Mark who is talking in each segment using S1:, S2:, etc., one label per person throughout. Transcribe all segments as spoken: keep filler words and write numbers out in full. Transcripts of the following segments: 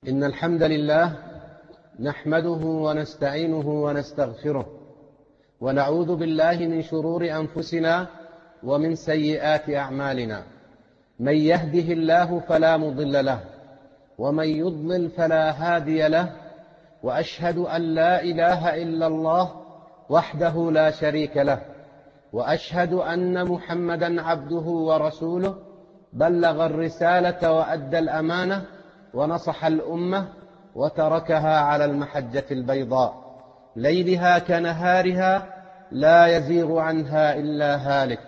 S1: إن الحمد لله نحمده ونستعينه ونستغفره ونعوذ بالله من شرور أنفسنا ومن سيئات أعمالنا. من يهده الله فلا مضل له ومن يضلل فلا هادي له، وأشهد أن لا إله إلا الله وحده لا شريك له، وأشهد أن محمدا عبده ورسوله، بلغ الرسالة وأدى الأمانة ونصح الأمة وتركها على المحجة البيضاء، ليلها كنهارها لا يزيغ عنها إلا هالك.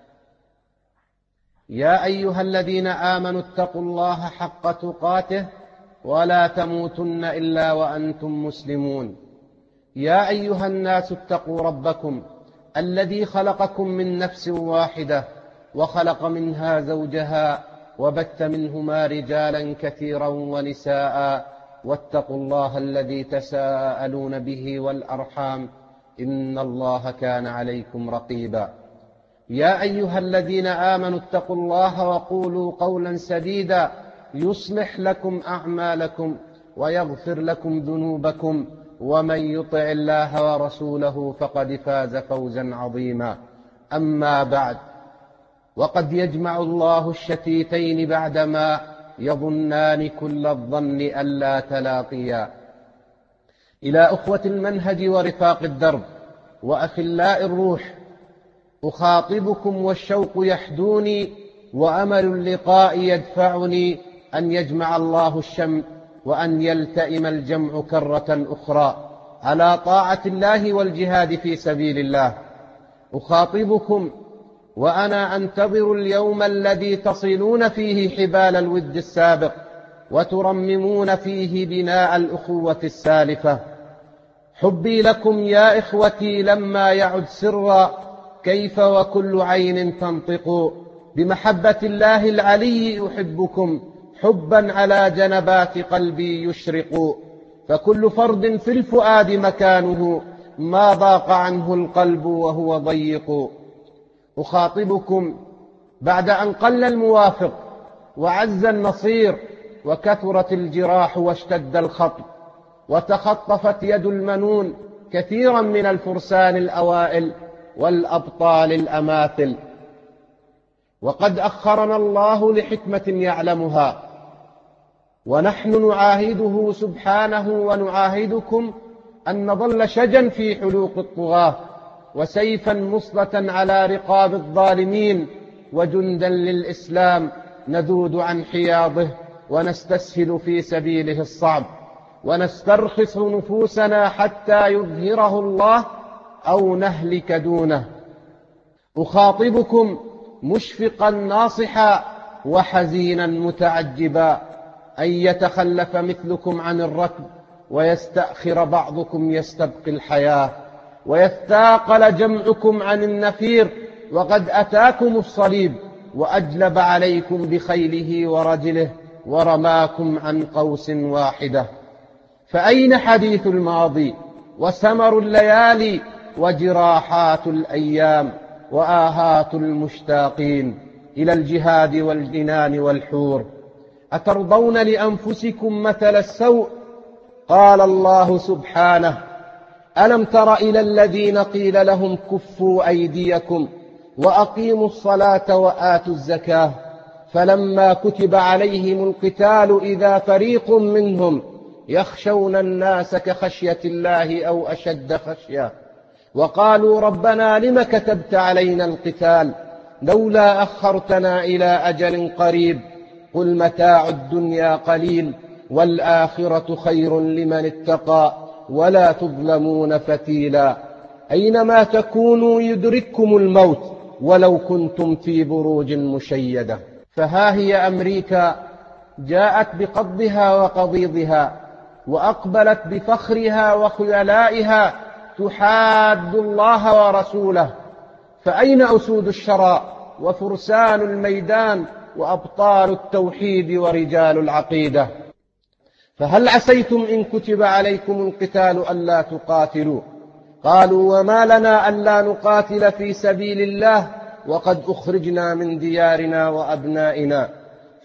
S1: يا أيها الذين آمنوا اتقوا الله حق تقاته ولا تموتن إلا وأنتم مسلمون. يا أيها الناس اتقوا ربكم الذي خلقكم من نفس واحدة وخلق منها زوجها وبث منهما رجالا كثيرا ونساء، واتقوا الله الذي تساءلون به والأرحام إن الله كان عليكم رقيبا. يا أيها الذين آمنوا اتقوا الله وقولوا قولا سديدا يصلح لكم أعمالكم ويغفر لكم ذنوبكم، ومن يطع الله ورسوله فقد فاز فوزا عظيما. أما بعد، وقد يجمع الله الشتيتين بعدما يظنان كل الظن ألا تلاقيا. إلى أخوة المنهج ورفاق الدرب وأخلاء الروح، أخاطبكم والشوق يحدوني وأمل اللقاء يدفعني أن يجمع الله الشمل وأن يلتئم الجمع كرة أخرى على طاعة الله والجهاد في سبيل الله. أخاطبكم وأنا أنتظر اليوم الذي تصلون فيه حبال الود السابق وترممون فيه بناء الأخوة السالفة. حبي لكم يا إخوتي لما يعد سرا، كيف وكل عين تنطق بمحبة الله العلي أحبكم حبا على جنبات قلبي يشرق. فكل فرد في الفؤاد مكانه ما ضاق عنه القلب وهو ضيق. أخاطبكم بعد أن قل الموافق وعز النصير وكثرت الجراح واشتد الخطب وتخطفت يد المنون كثيرا من الفرسان الأوائل والأبطال الأماثل. وقد أخرنا الله لحكمة يعلمها، ونحن نعاهده سبحانه ونعاهدكم أن نظل شجا في حلوق الطغاة وسيفا مصلة على رقاب الظالمين وجندا للإسلام نذود عن حياضه ونستسهل في سبيله الصعب ونسترخص نفوسنا حتى يظهره الله أو نهلك دونه. أخاطبكم مشفقا ناصحا وحزينا متعجبا أن يتخلف مثلكم عن الركب ويستأخر بعضكم يستبقي الحياة ويثاقل جمعكم عن النفير، وقد أتاكم الصليب وأجلب عليكم بخيله ورجله ورماكم عن قوس واحدة. فأين حديث الماضي وسمر الليالي وجراحات الأيام وآهات المشتاقين إلى الجهاد والجنان والحور؟ أترضون لأنفسكم مثل السوء؟ قال الله سبحانه: ألم تر إلى الذين قيل لهم كفوا أيديكم وأقيموا الصلاة وآتوا الزكاة فلما كتب عليهم القتال إذا فريق منهم يخشون الناس كخشية الله أو أشد خشية وقالوا ربنا لم كتبت علينا القتال لولا أخرتنا إلى أجل قريب قل متاع الدنيا قليل والآخرة خير لمن اتقى ولا تظلمون فتيلا. أينما تكونوا يدرككم الموت ولو كنتم في بروج مشيدة. فها هي أمريكا جاءت بقضها وقضيضها وأقبلت بفخرها وخيلائها تحاد الله ورسوله. فأين أسود الشراء وفرسان الميدان وأبطال التوحيد ورجال العقيدة؟ فهل عسيتم إن كتب عليكم القتال ألا تقاتلوا؟ قالوا وما لنا ألا نقاتل في سبيل الله وقد أخرجنا من ديارنا وأبنائنا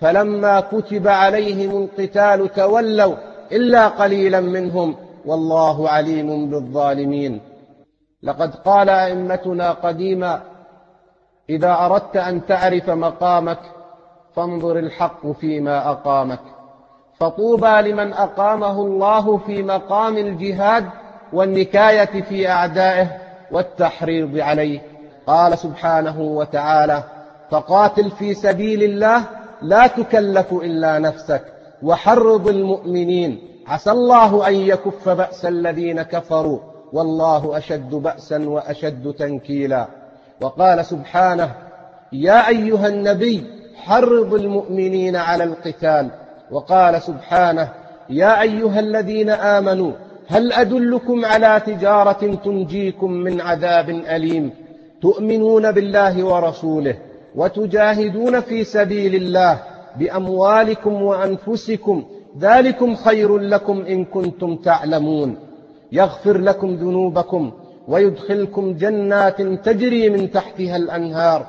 S1: فلما كتب عليهم القتال تولوا إلا قليلا منهم والله عليم بالظالمين. لقد قال أئمتنا قديما: إذا أردت أن تعرف مقامك فانظر الحق فيما أقامك. فطوبى لمن أقامه الله في مقام الجهاد والنكاية في أعدائه والتحريض عليه. قال سبحانه وتعالى: فقاتل في سبيل الله لا تكلف إلا نفسك وحرض المؤمنين عسى الله أن يكف بأس الذين كفروا والله أشد بأسا وأشد تنكيلا. وقال سبحانه: يا أيها النبي حرض المؤمنين على القتال. وقال سبحانه: يا أيها الذين آمنوا هل أدلكم على تجارة تنجيكم من عذاب أليم تؤمنون بالله ورسوله وتجاهدون في سبيل الله بأموالكم وأنفسكم ذلكم خير لكم إن كنتم تعلمون يغفر لكم ذنوبكم ويدخلكم جنات تجري من تحتها الأنهار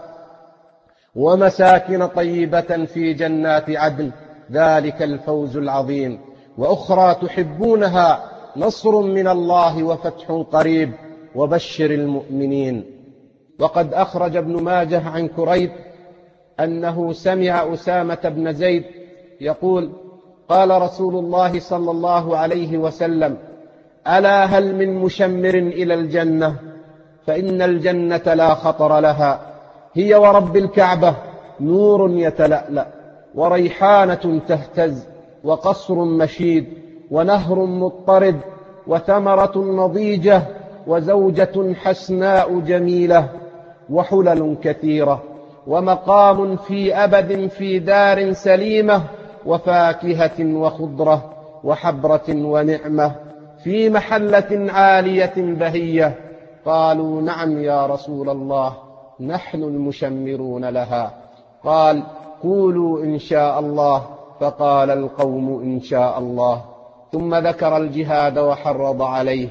S1: ومساكن طيبة في جنات عدن ذلك الفوز العظيم وأخرى تحبونها نصر من الله وفتح قريب وبشر المؤمنين. وقد أخرج ابن ماجه عن كريب أنه سمع أسامة بن زيد يقول: قال رسول الله صلى الله عليه وسلم: ألا هل من مشمر إلى الجنة؟ فإن الجنة لا خطر لها، هي ورب الكعبة نور يتلألأ وريحانة تهتز وقصر مشيد ونهر مضطرد وثمرة نضيجة وزوجة حسناء جميلة وحلل كثيرة ومقام في أبد في دار سليمة وفاكهة وخضرة وحبرة ونعمة في محلة عالية بهية. قالوا: نعم يا رسول الله، نحن المشمرون لها. قال: قولوا إن شاء الله. فقال القوم: إن شاء الله. ثم ذكر الجهاد وحرض عليه.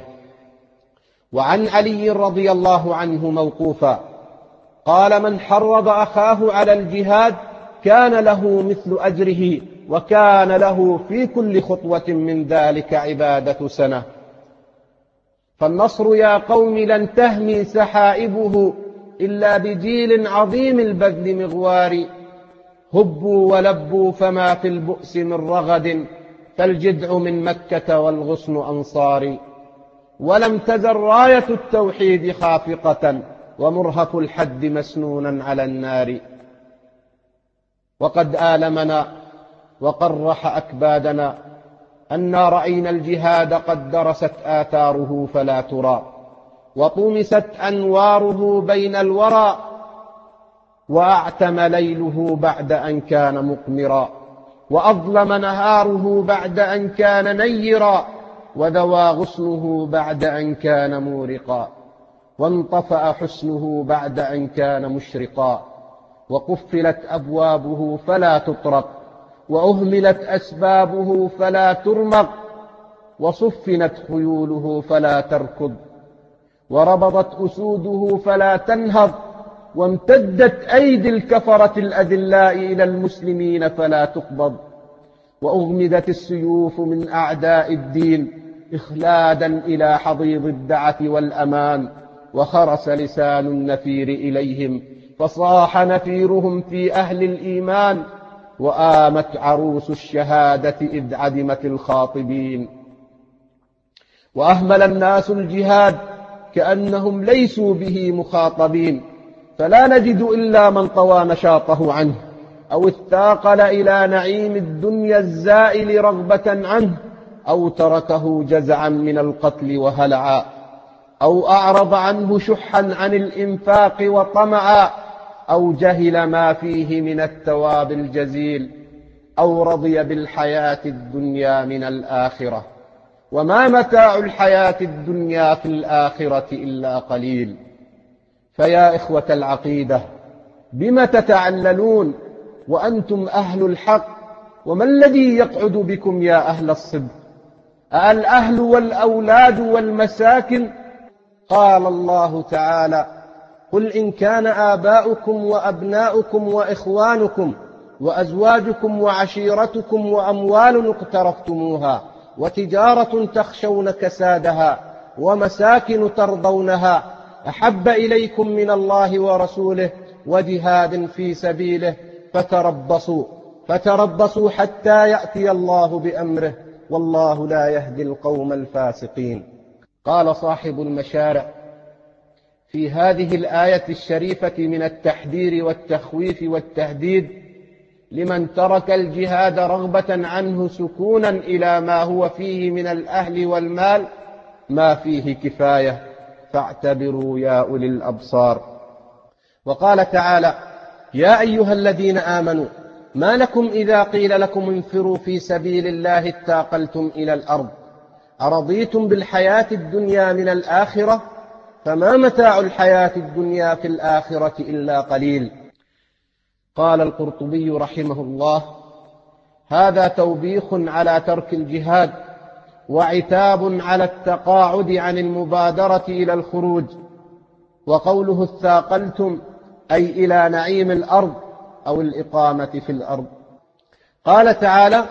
S1: وعن علي رضي الله عنه موقوفا قال: من حرض أخاه على الجهاد كان له مثل أجره وكان له في كل خطوة من ذلك عبادة سنة. فالنصر يا قوم لن تهمي سحائبه إلا بجيل عظيم البذل مغوار. هبوا ولبوا فما في البؤس من رغد فالجدع من مكة والغصن أنصار. ولم تزل راية التوحيد خافقة ومرهف الحد مسنونا على النار. وقد آلمنا وقرح أكبادنا أنا رأينا الجهاد قد درست آثاره فلا ترى وطمست أنواره بين الورى وأعتم ليله بعد أن كان مقمرا وأظلم نهاره بعد أن كان نيرا وذوى غصنه بعد أن كان مورقا وانطفأ حسنه بعد أن كان مشرقا وقفلت أبوابه فلا تطرق وأهملت أسبابه فلا ترمق وصفنت خيوله فلا تركض وربضت أسوده فلا تنهض وامتدت أيدي الكفرة الأذلاء إلى المسلمين فلا تقبض وأغمدت السيوف من أعداء الدين إخلادا إلى حضيض الدعة والأمان وخرس لسان النفير إليهم فصاح نفيرهم في أهل الإيمان وآمت عروس الشهادة إذ عدمت الخاطبين. وأهمل الناس الجهاد كأنهم ليسوا به مخاطبين فلا نجد إلا من طوى نشاطه عنه أو اثاقل إلى نعيم الدنيا الزائل رغبة عنه أو تركه جزعا من القتل وهلعا أو أعرض عنه شحا عن الإنفاق وطمعا أو جهل ما فيه من الثواب الجزيل أو رضي بالحياة الدنيا من الآخرة وما متاع الحياة الدنيا في الآخرة إلا قليل. فيا إخوة العقيدة بم تتعللون وأنتم أهل الحق وما الذي يقعد بكم يا أهل الصدق؟ الأهل والأولاد والمساكن؟ قال الله تعالى: قل إن كان آباؤكم وأبناؤكم وإخوانكم وأزواجكم وعشيرتكم وأموال اقترفتموها وتجارة تخشون كسادها ومساكن ترضونها أحب إليكم من الله ورسوله وجهاد في سبيله فتربصوا فتربصوا حتى يأتي الله بأمره والله لا يهدي القوم الفاسقين. قال صاحب المشارع في هذه الآية الشريفة من التحذير والتخويف والتهديد لمن ترك الجهاد رغبة عنه سكونا إلى ما هو فيه من الأهل والمال ما فيه كفاية فاعتبروا يا أولي الأبصار. وقال تعالى: يا أيها الذين آمنوا ما لكم إذا قيل لكم انفروا في سبيل الله اتاقلتم إلى الأرض أرضيتم بالحياة الدنيا من الآخرة فما متاع الحياة الدنيا في الآخرة إلا قليل. قال القرطبي رحمه الله: هذا توبيخ على ترك الجهاد وعتاب على التقاعد عن المبادرة إلى الخروج. وقوله اثاقلتم أي إلى نعيم الأرض أو الإقامة في الأرض. قال تعالى: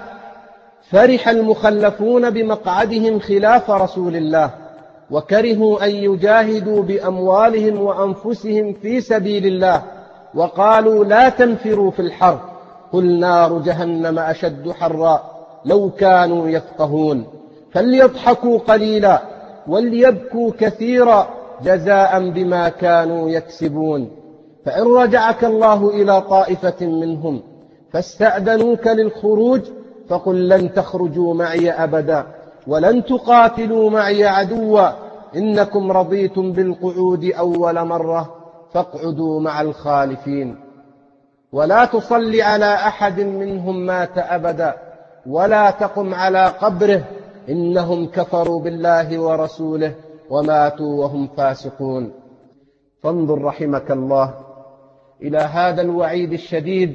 S1: فرح المخلفون بمقعدهم خلاف رسول الله وكرهوا أن يجاهدوا بأموالهم وأنفسهم في سبيل الله وقالوا لا تنفروا في الحر قل نار جهنم أشد حرا لو كانوا يفقهون فليضحكوا قليلا وليبكوا كثيرا جزاء بما كانوا يكسبون. فإن رجعك الله إلى طائفة منهم فاستأذنوك للخروج فقل لن تخرجوا معي أبدا ولن تقاتلوا معي عدوا إنكم رضيتم بالقعود أول مرة فاقعدوا مع الخالفين. ولا تصل على أحد منهم مات أبدا ولا تقم على قبره إنهم كفروا بالله ورسوله وماتوا وهم فاسقون. فانظر رحمك الله إلى هذا الوعيد الشديد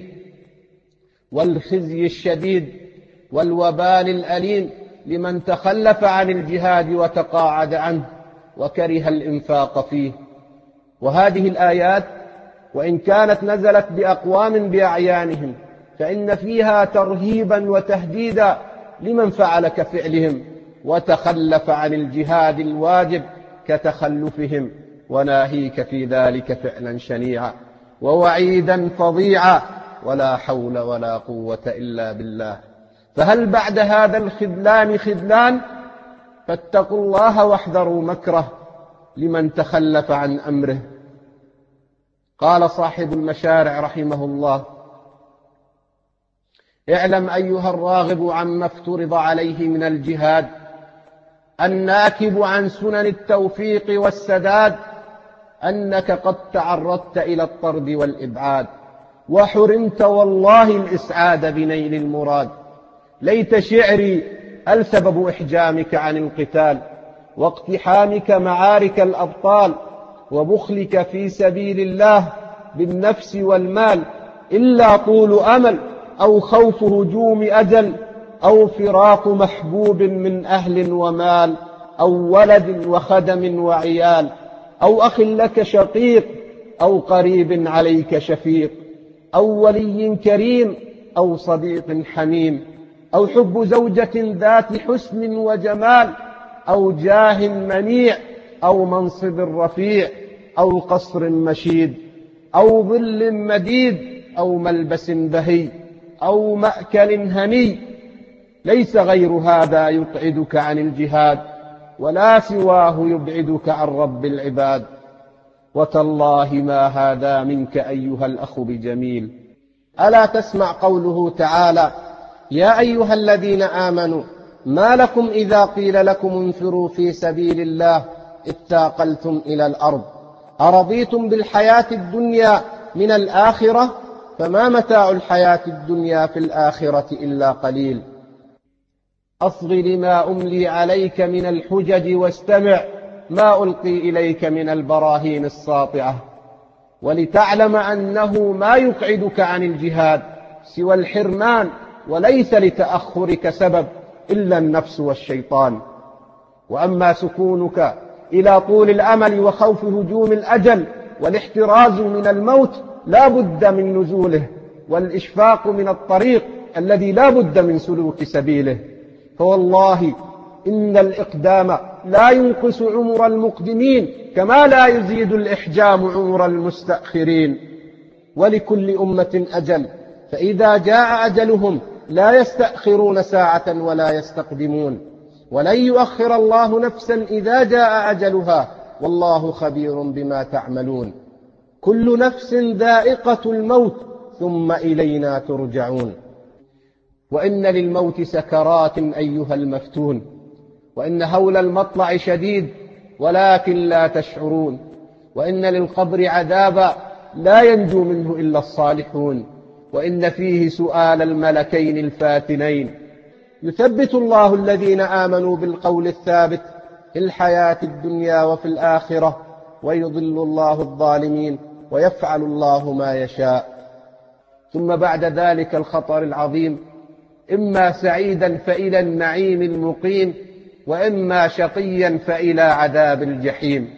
S1: والخزي الشديد والوبال الأليم لمن تخلف عن الجهاد وتقاعد عنه وكره الإنفاق فيه. وهذه الآيات وإن كانت نزلت بأقوام بأعيانهم فإن فيها ترهيبا وتهديدا لمن فعل كفعلهم وتخلف عن الجهاد الواجب كتخلفهم وناهيك في ذلك فعلا شنيعا ووعيدا فظيعا ولا حول ولا قوة إلا بالله. فهل بعد هذا الخذلان خذلان؟ فاتقوا الله واحذروا مكره لمن تخلف عن أمره. قال صاحب المشارع رحمه الله: اعلم أيها الراغب عما افترض عليه من الجهاد الناكب عن سنن التوفيق والسداد أنك قد تعرضت إلى الطرد والإبعاد وحرمت والله الإسعاد بنيل المراد. ليت شعري السبب إحجامك عن القتال واقتحامك معارك الأبطال وبخلك في سبيل الله بالنفس والمال إلا طول أمل أو خوف هجوم أجل أو فراق محبوب من أهل ومال أو ولد وخدم وعيال أو أخ لك شقيق أو قريب عليك شفيق أو ولي كريم أو صديق حميم أو حب زوجة ذات حسن وجمال أو جاه منيع أو منصب رفيع أو قصر مشيد أو ظل مديد أو ملبس بهي أو مأكل هني. ليس غير هذا يقعدك عن الجهاد ولا سواه يبعدك عن رب العباد. وتالله ما هذا منك أيها الأخ بجميل. ألا تسمع قوله تعالى: يا أيها الذين آمنوا ما لكم إذا قيل لكم انفروا في سبيل الله اتاقلتم إلى الأرض أرضيتم بالحياة الدنيا من الآخرة فما متاع الحياة الدنيا في الآخرة إلا قليل. أصغ لما أملي عليك من الحجج واستمع ما ألقي إليك من البراهين الساطعة ولتعلم أنه ما يقعدك عن الجهاد سوى الحرمان وليس لتأخرك سبب إلا النفس والشيطان. وأما سكونك إلى طول الأمل وخوف هجوم الأجل والاحتراز من الموت لا بد من نزوله والإشفاق من الطريق الذي لا بد من سلوك سبيله. فوالله إن الإقدام لا ينقص عمر المقدمين كما لا يزيد الإحجام عمر المستأخرين. ولكل أمة أجل، فإذا جاء أجلهم لا يستأخرون ساعة ولا يستقدمون، ولن يؤخر الله نفسا إذا جاء أجلها، والله خبير بما تعملون. كل نفس ذائقة الموت ثم إلينا ترجعون. وإن للموت سكرات أيها المفتون، وإن هول المطلع شديد ولكن لا تشعرون، وإن للقبر عذابا لا ينجو منه إلا الصالحون، وإن فيه سؤال الملكين الفاتنين. يثبت الله الذين آمنوا بالقول الثابت في الحياة الدنيا وفي الآخرة، ويضل الله الظالمين، ويفعل الله ما يشاء. ثم بعد ذلك الخطر العظيم، إما سعيدا فإلى النعيم المقيم، وإما شقيا فإلى عذاب الجحيم.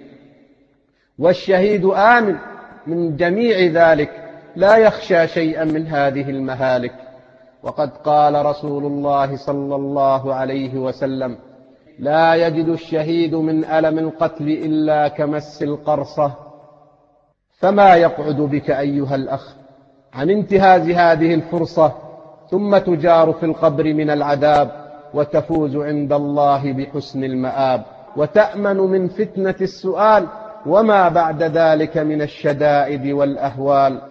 S1: والشهيد آمن من جميع ذلك، لا يخشى شيئا من هذه المهالك. وقد قال رسول الله صلى الله عليه وسلم: لا يجد الشهيد من ألم القتل إلا كمس القرصة. فما يقعد بك أيها الأخ عن انتهاز هذه الفرصة، ثم تجار في القبر من العذاب، وتفوز عند الله بحسن المآب، وتأمن من فتنة السؤال وما بعد ذلك من الشدائد والأهوال.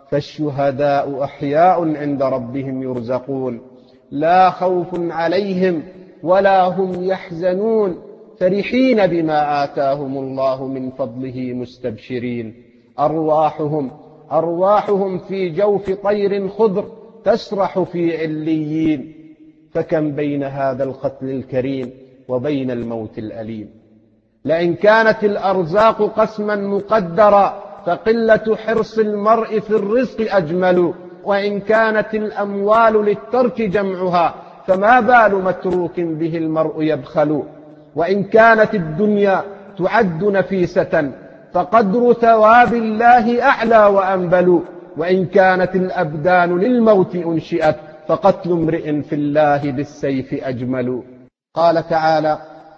S1: فالشهداء أحياء عند ربهم يرزقون، لا خوف عليهم ولا هم يحزنون، فرحين بما آتاهم الله من فضله مستبشرين. أرواحهم أرواحهم في جوف طير خضر تسرح في عليين. فكم بين هذا القتل الكريم وبين الموت الأليم. لئن كانت الأرزاق قسما مقدرا، فقلة حرص المرء في الرزق أجمل. وإن كانت الأموال للترك جمعها، فما بال متروك به المرء يبخل. وإن كانت الدنيا تعد نفيسة، فقدر ثواب الله أعلى وأنبل. وإن كانت الأبدان للموت أنشئت، فقتل امرئ في الله بالسيف أجمل. قال تعالى: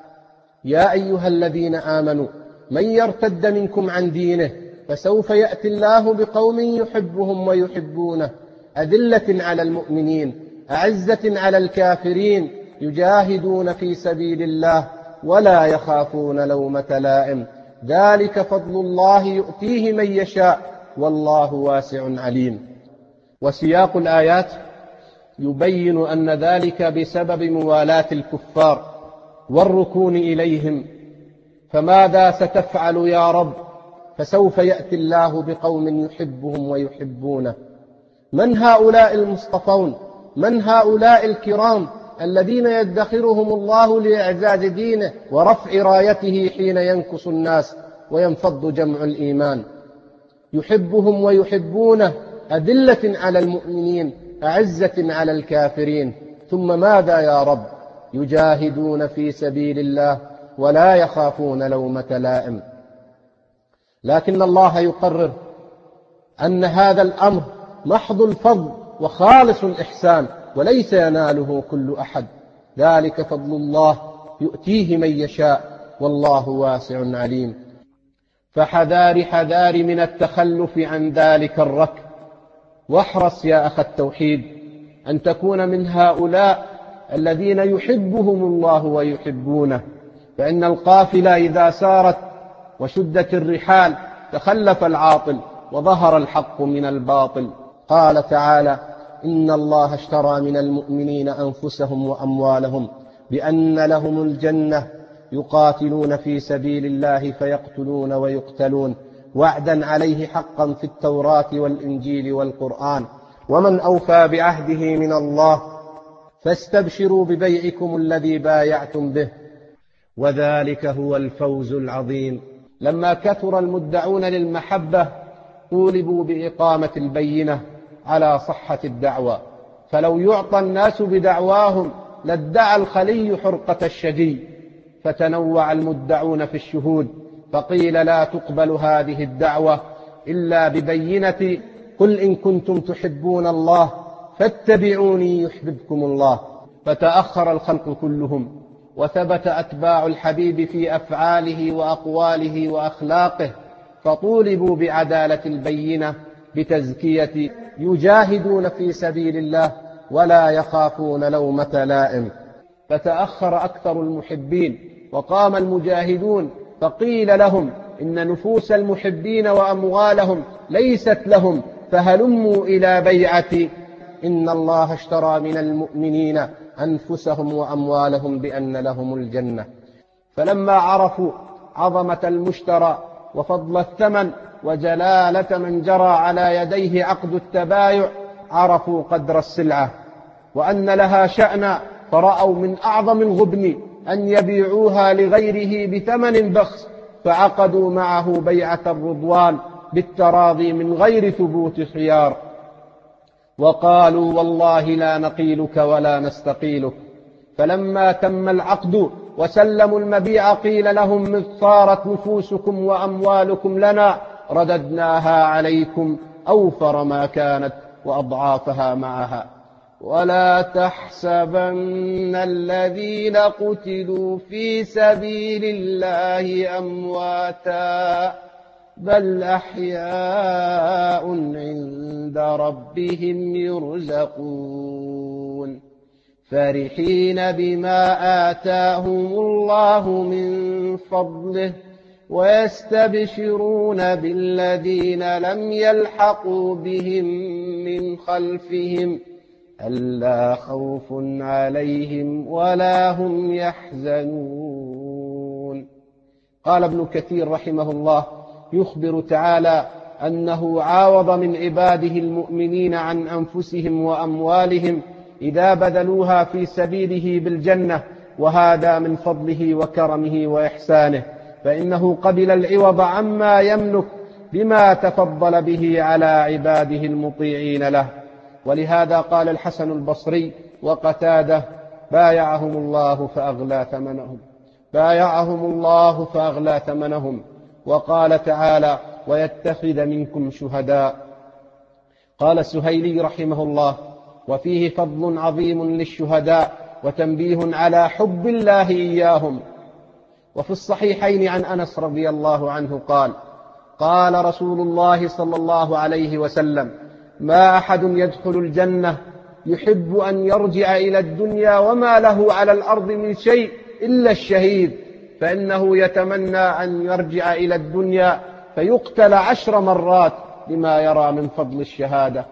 S1: يا أيها الذين آمنوا من يرتد منكم عن دينه فسوف يأتي الله بقوم يحبهم ويحبونه، أذلة على المؤمنين أعزة على الكافرين، يجاهدون في سبيل الله ولا يخافون لومة لائم، ذلك فضل الله يؤتيه من يشاء والله واسع عليم. وسياق الآيات يبين أن ذلك بسبب موالاة الكفار والركون إليهم. فماذا ستفعل يا رب؟ فسوف يأتي الله بقوم يحبهم ويحبونه. من هؤلاء المصطفون؟ من هؤلاء الكرام الذين يدخرهم الله لإعزاز دينه ورفع رايته حين ينكص الناس وينفض جمع الإيمان؟ يحبهم ويحبونه، أذلة على المؤمنين أعزة على الكافرين. ثم ماذا يا رب؟ يجاهدون في سبيل الله ولا يخافون لومة لائم. لكن الله يقرر أن هذا الأمر محض الفضل وخالص الإحسان، وليس يناله كل أحد. ذلك فضل الله يؤتيه من يشاء والله واسع عليم. فحذار حذار من التخلف عن ذلك الركب، واحرص يا أخ التوحيد أن تكون من هؤلاء الذين يحبهم الله ويحبونه. فإن القافلة إذا سارت وشدت الرحال تخلف العاطل وظهر الحق من الباطل. قال تعالى: إن الله اشترى من المؤمنين أنفسهم وأموالهم بأن لهم الجنة يقاتلون في سبيل الله فيقتلون ويقتلون، وعدا عليه حقا في التوراة والإنجيل والقرآن، ومن أوفى بعهده من الله، فاستبشروا ببيعكم الذي بايعتم به، وذلك هو الفوز العظيم. لما كثر المدعون للمحبة طولبوا بإقامة البينة على صحة الدعوة، فلو يعطى الناس بدعواهم لادعى الخلي حرقة الشجي، فتنوع المدعون في الشهود، فقيل لا تقبل هذه الدعوة إلا ببينة قل إن كنتم تحبون الله فاتبعوني يحببكم الله. فتأخر الخلق كلهم، وثبت أتباع الحبيب في أفعاله وأقواله وأخلاقه، فطولبوا بعدالة البينة بتزكية، يجاهدون في سبيل الله ولا يخافون لومة لائم. فتأخر أكثر المحبين وقام المجاهدون، فقيل لهم إن نفوس المحبين وأموالهم ليست لهم، فهلموا إلى بيعتي، إن الله اشترى من المؤمنين أنفسهم وأموالهم بأن لهم الجنة. فلما عرفوا عظمة المشترى وفضل الثمن وجلالة من جرى على يديه عقد التبايع، عرفوا قدر السلعة وأن لها شأنا، فرأوا من أعظم الغبن أن يبيعوها لغيره بثمن بخس، فعقدوا معه بيعة الرضوان بالتراضي من غير ثبوت خيار، وقالوا والله لا نقيلك ولا نستقيلك. فلما تم العقد وسلموا المبيع قيل لهم مذ صارت نفوسكم وأموالكم لنا رددناها عليكم أوفر ما كانت وأضعافها معها. ولا تحسبن الذين قتلوا في سبيل الله أمواتا بل أحياء عند ربهم يرزقون فرحين بما آتاهم الله من فضله ويستبشرون بالذين لم يلحقوا بهم من خلفهم ألا خوف عليهم ولا هم يحزنون. قال ابن كثير رحمه الله يخبر تعالى أنه عاوض من عباده المؤمنين عن أنفسهم وأموالهم إذا بذلوها في سبيله بالجنة، وهذا من فضله وكرمه وإحسانه، فإنه قبل العوض عما يملك بما تفضل به على عباده المطيعين له. ولهذا قال الحسن البصري وقتاده بايعهم الله فأغلى ثمنهم بايعهم الله فأغلى ثمنهم. وقال تعالى ويتخذ منكم شهداء. قال السهيلي رحمه الله وفيه فضل عظيم للشهداء وتنبيه على حب الله إياهم. وفي الصحيحين عن أنس رضي الله عنه قال قال رسول الله صلى الله عليه وسلم ما أحد يدخل الجنة يحب أن يرجع إلى الدنيا وما له على الأرض من شيء إلا الشهيد، فإنه يتمنى أن يرجع إلى الدنيا فيقتل عشر مرات لما يرى من فضل الشهادة.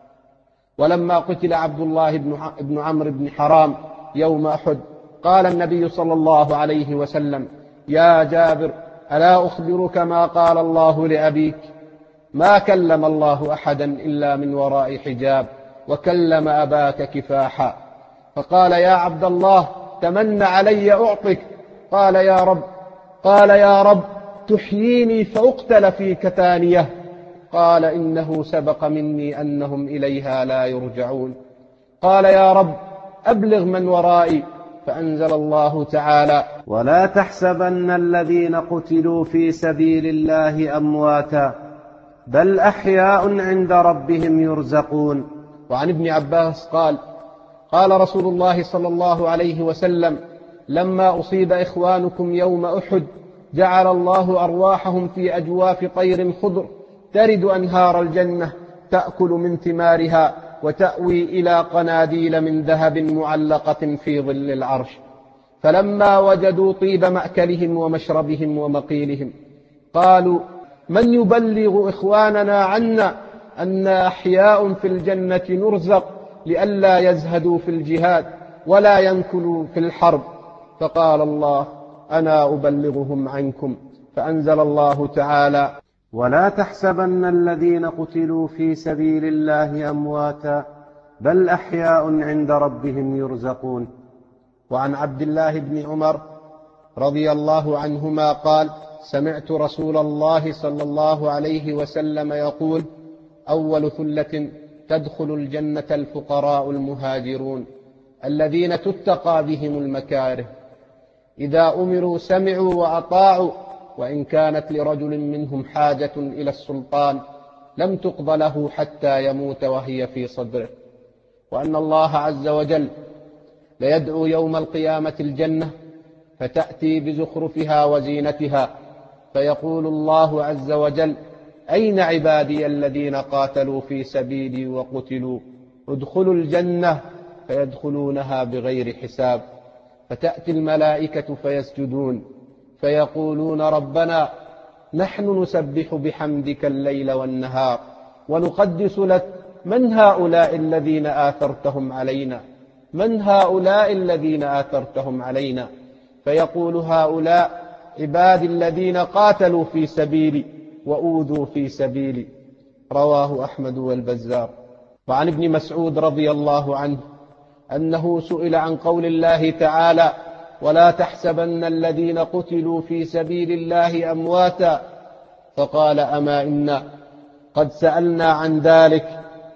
S1: ولما قتل عبد الله بن عمرو بن حرام يوم أحد قال النبي صلى الله عليه وسلم يا جابر ألا أخبرك ما قال الله لأبيك؟ ما كلم الله أحدا إلا من وراء حجاب وكلم أباك كفاحا. فقال يا عبد الله تمنى علي أعطك. قال يا رب قال يا رب تحييني فأقتل في كتانية. قال إنه سبق مني أنهم إليها لا يرجعون. قال يا رب أبلغ من ورائي. فأنزل الله تعالى ولا تحسبن الذين قتلوا في سبيل الله أمواتا بل أحياء عند ربهم يرزقون. وعن ابن عباس قال قال رسول الله صلى الله عليه وسلم لما أصيب إخوانكم يوم أحد جعل الله أرواحهم في أجواف طير خضر ترد أنهار الجنة تأكل من ثمارها وتأوي إلى قناديل من ذهب معلقة في ظل العرش. فلما وجدوا طيب مأكلهم ومشربهم ومقيلهم قالوا من يبلغ إخواننا عنا أن أحياء في الجنة نرزق لئلا يزهدوا في الجهاد ولا ينكلوا في الحرب. فقال الله أنا أبلغهم عنكم. فأنزل الله تعالى ولا تحسبن الذين قتلوا في سبيل الله أمواتا بل أحياء عند ربهم يرزقون. وعن عبد الله بن عمر رضي الله عنهما قال سمعت رسول الله صلى الله عليه وسلم يقول أول ثلة تدخل الجنة الفقراء المهاجرون الذين تتقى بهم المكاره إذا أمروا سمعوا وأطاعوا وإن كانت لرجل منهم حاجة إلى السلطان لم تقض له حتى يموت وهي في صدره، وأن الله عز وجل ليدعو يوم القيامة الجنة فتأتي بزخرفها وزينتها، فيقول الله عز وجل: أين عبادي الذين قاتلوا في سبيلي وقتلوا؟ ادخلوا الجنة، فيدخلونها بغير حساب. فتأتي الملائكة فيسجدون فيقولون: ربنا نحن نسبح بحمدك الليل والنهار ونقدس لك، من هؤلاء الذين آثرتهم علينا؟ من هؤلاء الذين آثرتهم علينا؟ فيقول: هؤلاء عبادي الذين قاتلوا في سبيلي وأوذوا في سبيلي. رواه أحمد والبزار. وعن ابن مسعود رضي الله عنه أنه سئل عن قول الله تعالى: ولا تحسبن الذين قتلوا في سبيل الله أمواتا، فقال: أما إنا قد سألنا عن ذلك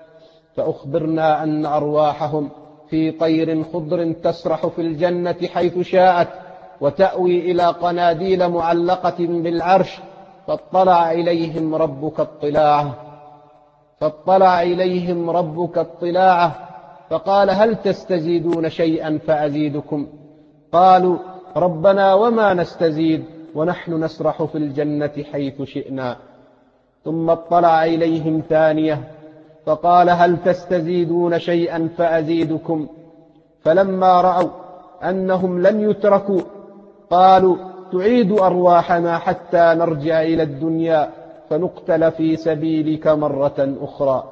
S1: فأخبرنا أن أرواحهم في طير خضر تسرح في الجنة حيث شاءت، وتأوي إلى قناديل معلقة بالعرش، فاطلع إليهم ربك اطلاعه فاطلع إليهم ربك اطلاعه فقال: هل تستزيدون شيئا فأزيدكم؟ قالوا: ربنا وما نستزيد ونحن نسرح في الجنة حيث شئنا. ثم اطلع إليهم ثانية فقال: هل تستزيدون شيئا فأزيدكم؟ فلما رأوا أنهم لن يتركوا قالوا: تعيد أرواحنا حتى نرجع إلى الدنيا فنقتل في سبيلك مرة أخرى.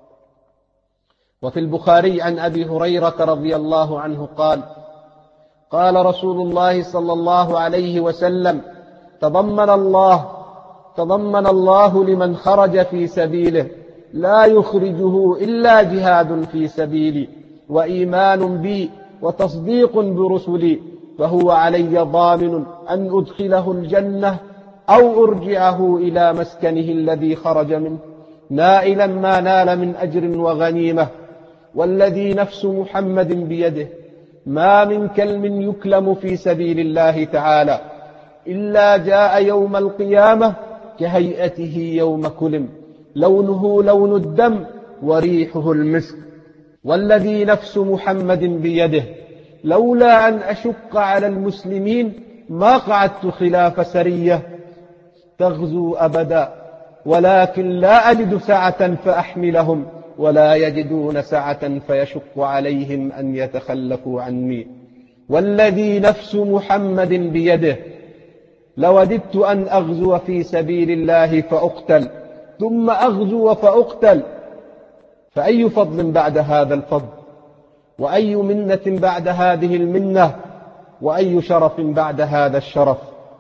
S1: وفي البخاري عن أبي هريرة رضي الله عنه قال: قال رسول الله صلى الله عليه وسلم: تضمن الله تضمن الله لمن خرج في سبيله لا يخرجه إلا جهاد في سبيلي وإيمان بي وتصديق برسلي، فهو علي ضامن أن أدخله الجنة أو أرجعه إلى مسكنه الذي خرج منه نائلا ما نال من أجر وغنيمة. والذي نفس محمد بيده ما من كلم يكلم في سبيل الله تعالى إلا جاء يوم القيامة كهيئته يوم كلم، لونه لون الدم وريحه المسك. والذي نفس محمد بيده لولا أن أشق على المسلمين ما قعدت خلاف سرية تغزو أبدا، ولكن لا أجد سعة فأحملهم ولا يجدون سعة فيشق عليهم أن يتخلفوا عني. والذي نفس محمد بيده لوددت أن أغزو في سبيل الله فأقتل ثم أغزو فأقتل، فأي فضل بعد هذا الفضل، وأي منة بعد هذه المنة، وأي شرف بعد هذا الشرف.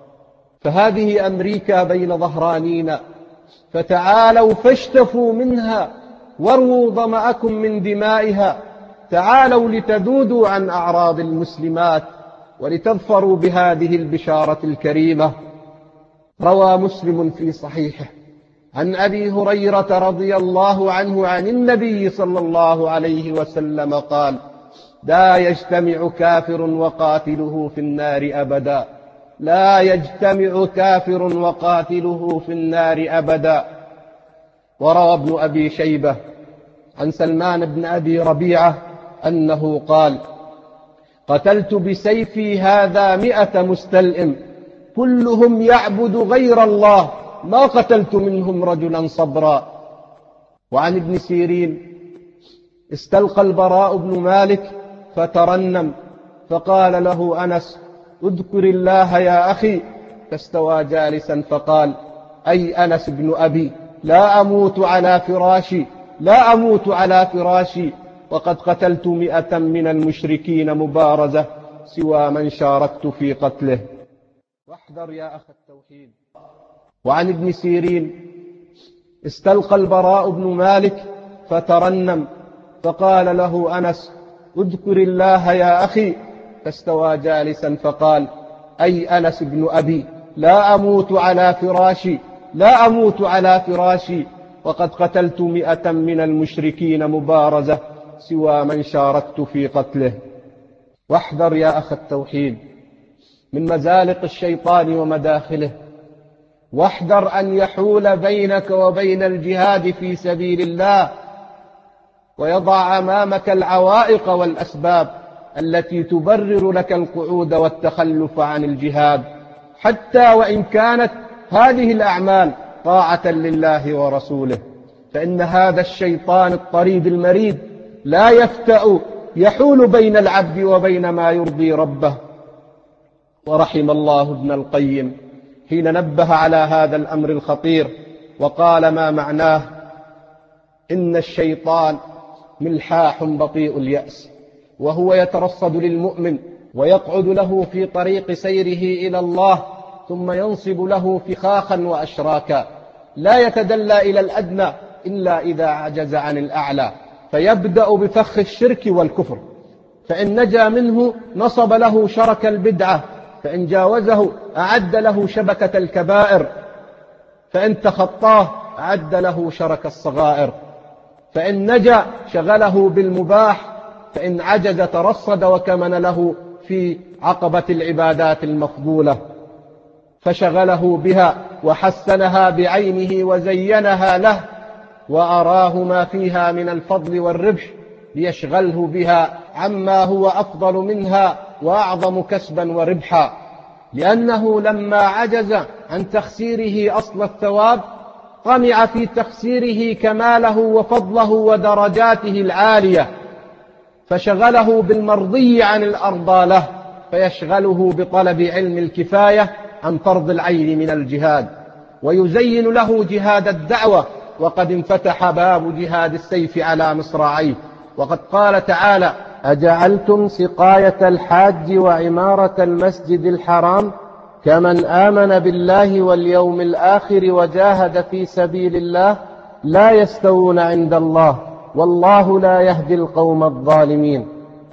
S1: فهذه أمريكا بين ظهرانينا، فتعالوا فاشتفوا منها واروا ظمأكم من دمائها، تعالوا لتذودوا عن أعراض المسلمات ولتظفروا بهذه البشارة الكريمة. روى مسلم في صحيحه عن أبي هريرة رضي الله عنه عن النبي صلى الله عليه وسلم قال: لا يجتمع كافر وقاتله في النار أبدا، لا يجتمع كافر وقاتله في النار أبدا. وروى ابن أبي شيبة عن سلمان بن أبي ربيعة أنه قال: قتلت بسيفي هذا مئة مستلئم كلهم يعبد غير الله، ما قتلت منهم رجلا صبرا. وعن ابن سيرين: استلقى البراء بن مالك فترنم فقال له أنس: اذكر الله يا أخي، فاستوى جالسا فقال: أي أنس بن أبي، لا أموت على فراشي لا أموت على فراشي وقد قتلت مئة من المشركين مبارزة سوى من شاركت في قتله. واحذر يا أخ التوحيد. وعن ابن سيرين: استلقى البراء بن مالك فترنم فقال له أنس: اذكر الله يا أخي، فاستوى جالسا فقال: أي أنس بن أبي، لا أموت على فراشي لا أموت على فراشي وقد قتلت مئة من المشركين مبارزة سوى من شاركت في قتله. واحذر يا أخ التوحيد من مزالق الشيطان ومداخله، واحذر أن يحول بينك وبين الجهاد في سبيل الله ويضع أمامك العوائق والأسباب التي تبرر لك القعود والتخلف عن الجهاد، حتى وإن كانت هذه الأعمال طاعة لله ورسوله، فإن هذا الشيطان الطريد المريد لا يفتأ يحول بين العبد وبين ما يرضي ربه. ورحم الله ابن القيم حين نبه على هذا الأمر الخطير وقال ما معناه: إن الشيطان ملحاح بطيء اليأس، وهو يترصد للمؤمن ويقعد له في طريق سيره إلى الله، ثم ينصب له فخاخا وأشراكا، لا يتدلى إلى الأدنى إلا إذا عجز عن الأعلى، فيبدأ بفخ الشرك والكفر، فإن نجا منه نصب له شرك البدعة، فإن جاوزه أعد له شبكة الكبائر، فإن تخطاه أعد له شرك الصغائر، فإن نجا شغله بالمباح، فإن عجز ترصد وكمن له في عقبة العبادات المفضولة، فشغله بها وحسنها بعينه وزينها له وأراه ما فيها من الفضل والربح ليشغله بها عما هو أفضل منها وأعظم كسبا وربحا، لأنه لما عجز عن تخسيره أصل الثواب طمع في تخسيره كماله وفضله ودرجاته العالية، فشغله بالمرضي عن الأرضى له، فيشغله بطلب علم الكفاية عن فرض العين من الجهاد، ويزين له جهاد الدعوة وقد انفتح باب جهاد السيف على مصراعيه. وقد قال تعالى: أجعلتم سقاية الحاج وعمارة المسجد الحرام كمن آمن بالله واليوم الآخر وجاهد في سبيل الله لا يستوون عند الله والله لا يهدي القوم الظالمين.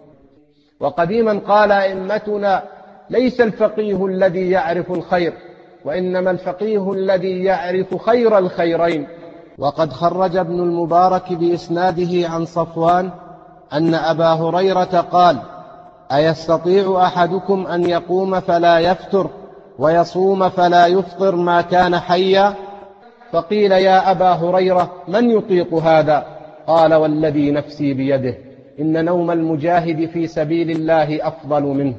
S1: وقديما قال أئمتنا: ليس الفقيه الذي يعرف الخير، وإنما الفقيه الذي يعرف خير الخيرين. وقد خرج ابن المبارك بإسناده عن صفوان أن أبا هريرة قال: أيستطيع أحدكم أن يقوم فلا يفتر ويصوم فلا يفطر ما كان حيا؟ فقيل: يا أبا هريرة من يطيق هذا؟ قال: والذي نفسي بيده إن نوم المجاهد في سبيل الله أفضل منه.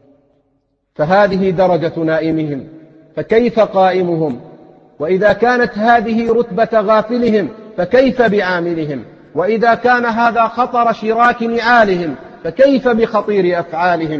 S1: فهذه درجة نائمهم، فكيف قائمهم؟ وإذا كانت هذه رتبة غافلهم فكيف بعاملهم؟ وإذا كان هذا خطر شراك نعالهم فكيف بخطير أفعالهم؟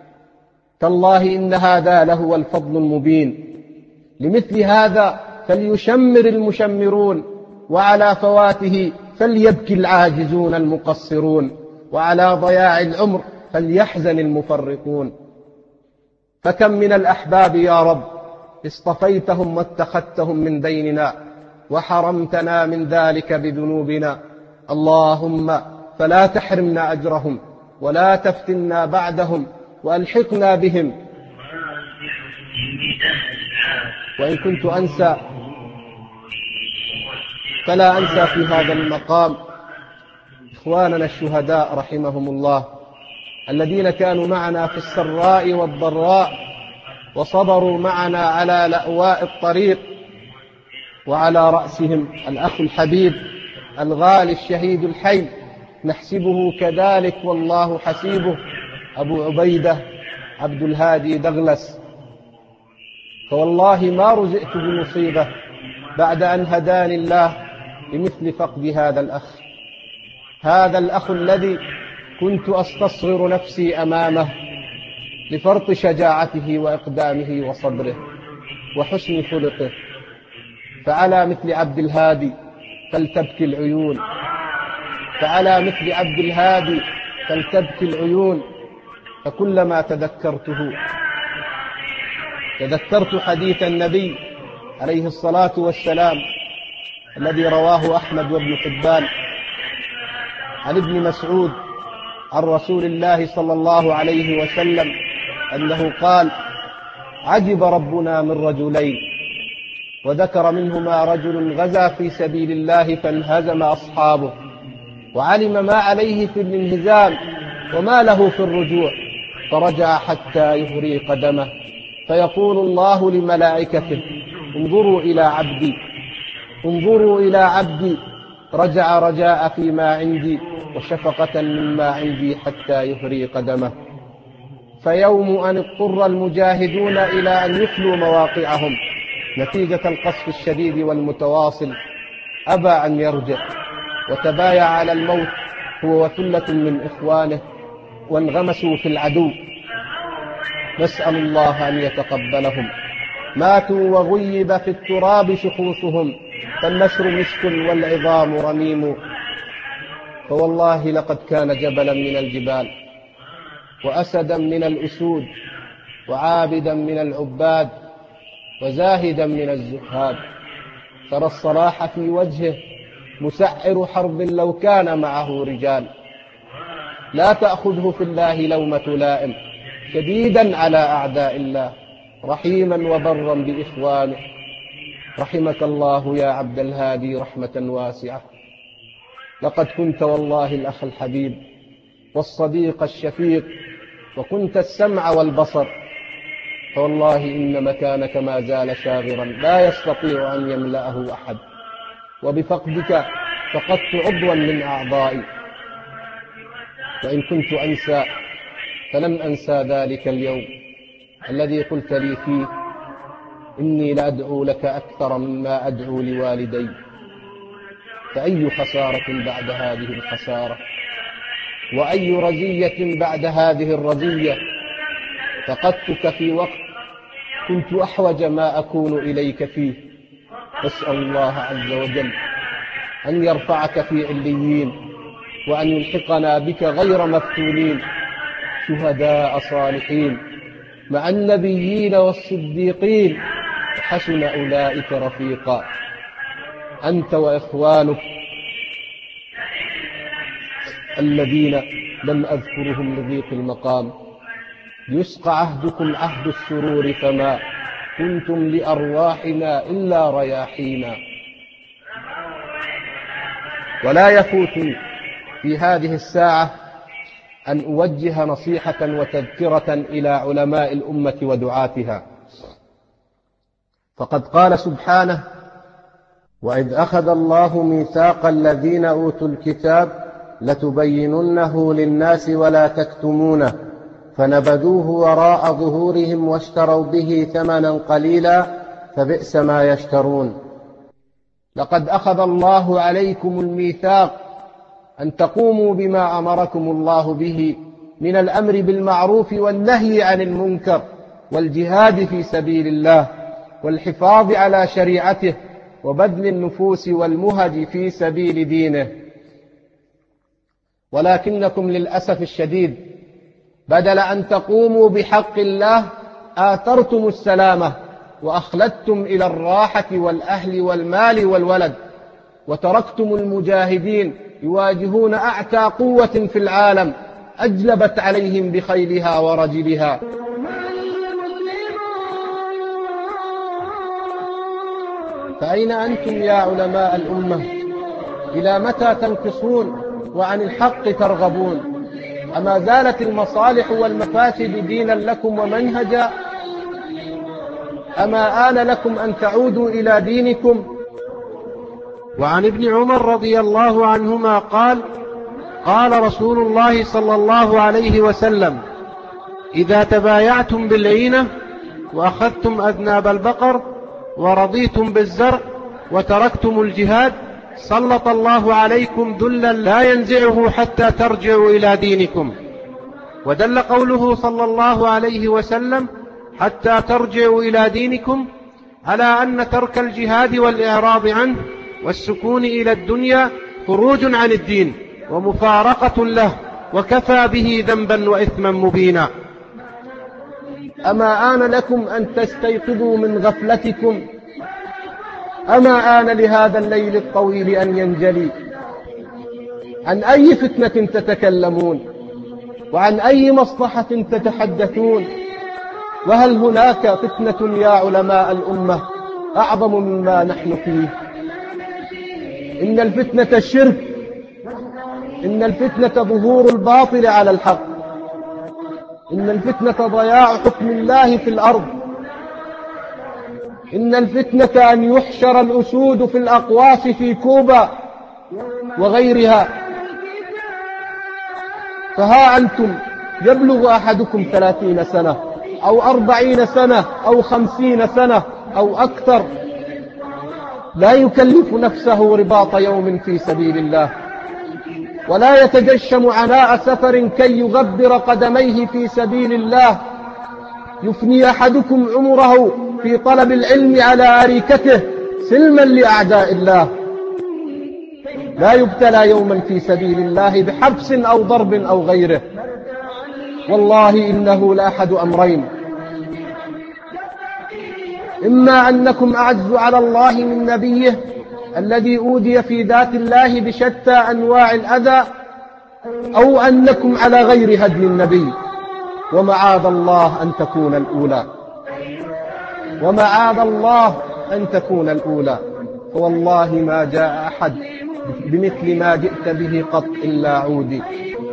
S1: تالله إن هذا لهو الفضل المبين. لمثل هذا فليشمر المشمرون، وعلى فواته فليبكي العاجزون المقصرون، وعلى ضياع العمر فليحزن المفرطون. فكم من الأحباب يا رب اصطفيتهم واتخذتهم من بيننا وحرمتنا من ذلك بذنوبنا، اللهم فلا تحرمنا أجرهم ولا تفتنا بعدهم وألحقنا بهم. وإن كنت أنسى فلا أنسى في هذا المقام إخواننا الشهداء رحمهم الله، الذين كانوا معنا في السراء والضراء وصبروا معنا على لأواء الطريق، وعلى رأسهم الأخ الحبيب الغالي الشهيد الحي نحسبه كذلك والله حسيبه، أبو عبيدة عبد الهادي دغلس. فوالله ما رزقت بمصيبة بعد أن هداني الله بمثل فقد هذا الأخ، هذا الأخ الذي كنت أستصغر نفسي أمامه لفرط شجاعته وإقدامه وصبره وحسن خلقه. فعلى مثل عبد الهادي فلتبكي العيون، فعلى مثل عبد الهادي فلتبكي العيون. فكلما تذكرته تذكرت حديث النبي عليه الصلاة والسلام الذي رواه أحمد وابن حبان عن ابن مسعود عن رسول الله صلى الله عليه وسلم أنه قال: عجب ربنا من رجلين، وذكر منهما رجل غزا في سبيل الله فانهزم أصحابه وعلم ما عليه في الانهزام وما له في الرجوع، فرجع حتى يهري قدمه، فيقول الله لملائكته: انظروا إلى عبدي انظروا إلى عبدي رجع رجاء فيما عندي وشفقة مما عندي حتى يهري قدمه. فيوم أن اضطر المجاهدون إلى أن يخلوا مواقعهم نتيجة القصف الشديد والمتواصل أبى أن يرجع وتبايع على الموت هو وثلة من إخوانه وانغمسوا في العدو. نسأل الله أن يتقبلهم. ماتوا وغيب في التراب شخوصهم فالنشر مسك والعظام رميم. فوالله لقد كان جبلا من الجبال وأسدا من الأسود وعابدا من العباد وزاهدا من الزهاد. ترى الصلاح في وجهه مسعر حرب لو كان معه رجال. لا تأخذه في الله لومة لائم شديدا على أعداء الله رحيما وبرا بإخوانه. رحمك الله يا عبد الهادي رحمة واسعة. لقد كنت والله الأخ الحبيب والصديق الشفيق وكنت السمع والبصر. فوالله إن مكانك ما زال شاغرا لا يستطيع أن يملأه أحد. وبفقدك فقدت عضوا من أعضائي. وإن كنت أنسى فلن أنسى ذلك اليوم الذي قلت لي فيه إني لأدعو لك أكثر مما أدعو لوالدي. فأي خسارة بعد هذه الخسارة وأي رزية بعد هذه الرزية. فقدتك في وقت كنت أحوج ما أكون إليك فيه. أسأل الله عز وجل أن يرفعك في عليين وأن يلحقنا بك غير مفتونين شهداء صالحين مع النبيين والصديقين وحسن أولئك رفيقا. أنت وإخوانك الذين لم أذكرهم لضيق المقام. يسقى عهدكم عهد السرور فما كنتم لأرواحنا إلا رياحينا. ولا يفوتني في هذه الساعة أن أوجه نصيحة وتذكرة إلى علماء الأمة ودعاتها. فقد قال سبحانه: وإذ أخذ الله ميثاق الذين أوتوا الكتاب لتبيننه للناس ولا تكتمونه فنبذوه وراء ظهورهم واشتروا به ثمنا قليلا فبئس ما يشترون. لقد أخذ الله عليكم الميثاق أن تقوموا بما أمركم الله به من الأمر بالمعروف والنهي عن المنكر والجهاد في سبيل الله والحفاظ على شريعته وبذل النفوس والمهج في سبيل دينه. ولكنكم للأسف الشديد بدل أن تقوموا بحق الله آثرتم السلامة وأخلدتم إلى الراحة والأهل والمال والولد وتركتم المجاهدين يواجهون أعتى قوة في العالم أجلبت عليهم بخيلها ورجلها. فأين أنتم يا علماء الأمة؟ إلى متى تنقصون وعن الحق ترغبون؟ أما زالت المصالح والمفاسد دينا لكم ومنهجا؟ أما آن لكم أن تعودوا إلى دينكم؟
S2: وعن ابن عمر رضي الله عنهما قال: قال رسول الله صلى الله عليه وسلم: إذا تبايعتم بالعينة وأخذتم أذناب البقر ورضيتم بالزرع وتركتم الجهاد سلط الله عليكم ذلا لا ينزعه حتى ترجعوا إلى دينكم. ودل قوله صلى الله عليه وسلم حتى ترجعوا إلى دينكم على أن ترك الجهاد والإعراض عنه والسكون إلى الدنيا خروج عن الدين ومفارقة له وكفى به ذنبا وإثما مبينا.
S1: أما آن لكم أن تستيقظوا من غفلتكم؟ أما آن لهذا الليل الطويل أن ينجلي؟ عن أي فتنة تتكلمون؟ وعن أي مصلحة تتحدثون؟ وهل هناك فتنة يا علماء الأمة أعظم مما نحن فيه؟ إن الفتنة الشرك، إن الفتنة ظهور الباطل على الحق، إن الفتنة ضياع حكم الله في الأرض. إن الفتنة أن يحشر الأسود في الأقواس في كوبا وغيرها. فها أنتم يبلغ أحدكم ثلاثين سنة أو أربعين سنة أو خمسين سنة أو أكثر، لا يكلف نفسه رباط يوم في سبيل الله، ولا يتجشم عناء سفر كي يغبر قدميه في سبيل الله. يفني أحدكم عمره في طلب العلم على أريكته سلما لأعداء الله، لا يبتلى يوما في سبيل الله بحبس أو ضرب أو غيره. والله إنه لأحد أمرين: إما أنكم أعز على الله من نبيه الذي أودي في ذات الله بشتى أنواع الأذى، أو أنكم على غير هدي النبي، ومعاذ الله أن تكون الأولى، ومعاذ الله أن تكون الأولى. فوالله ما جاء أحد بمثل ما جئت به قط إلا عودي.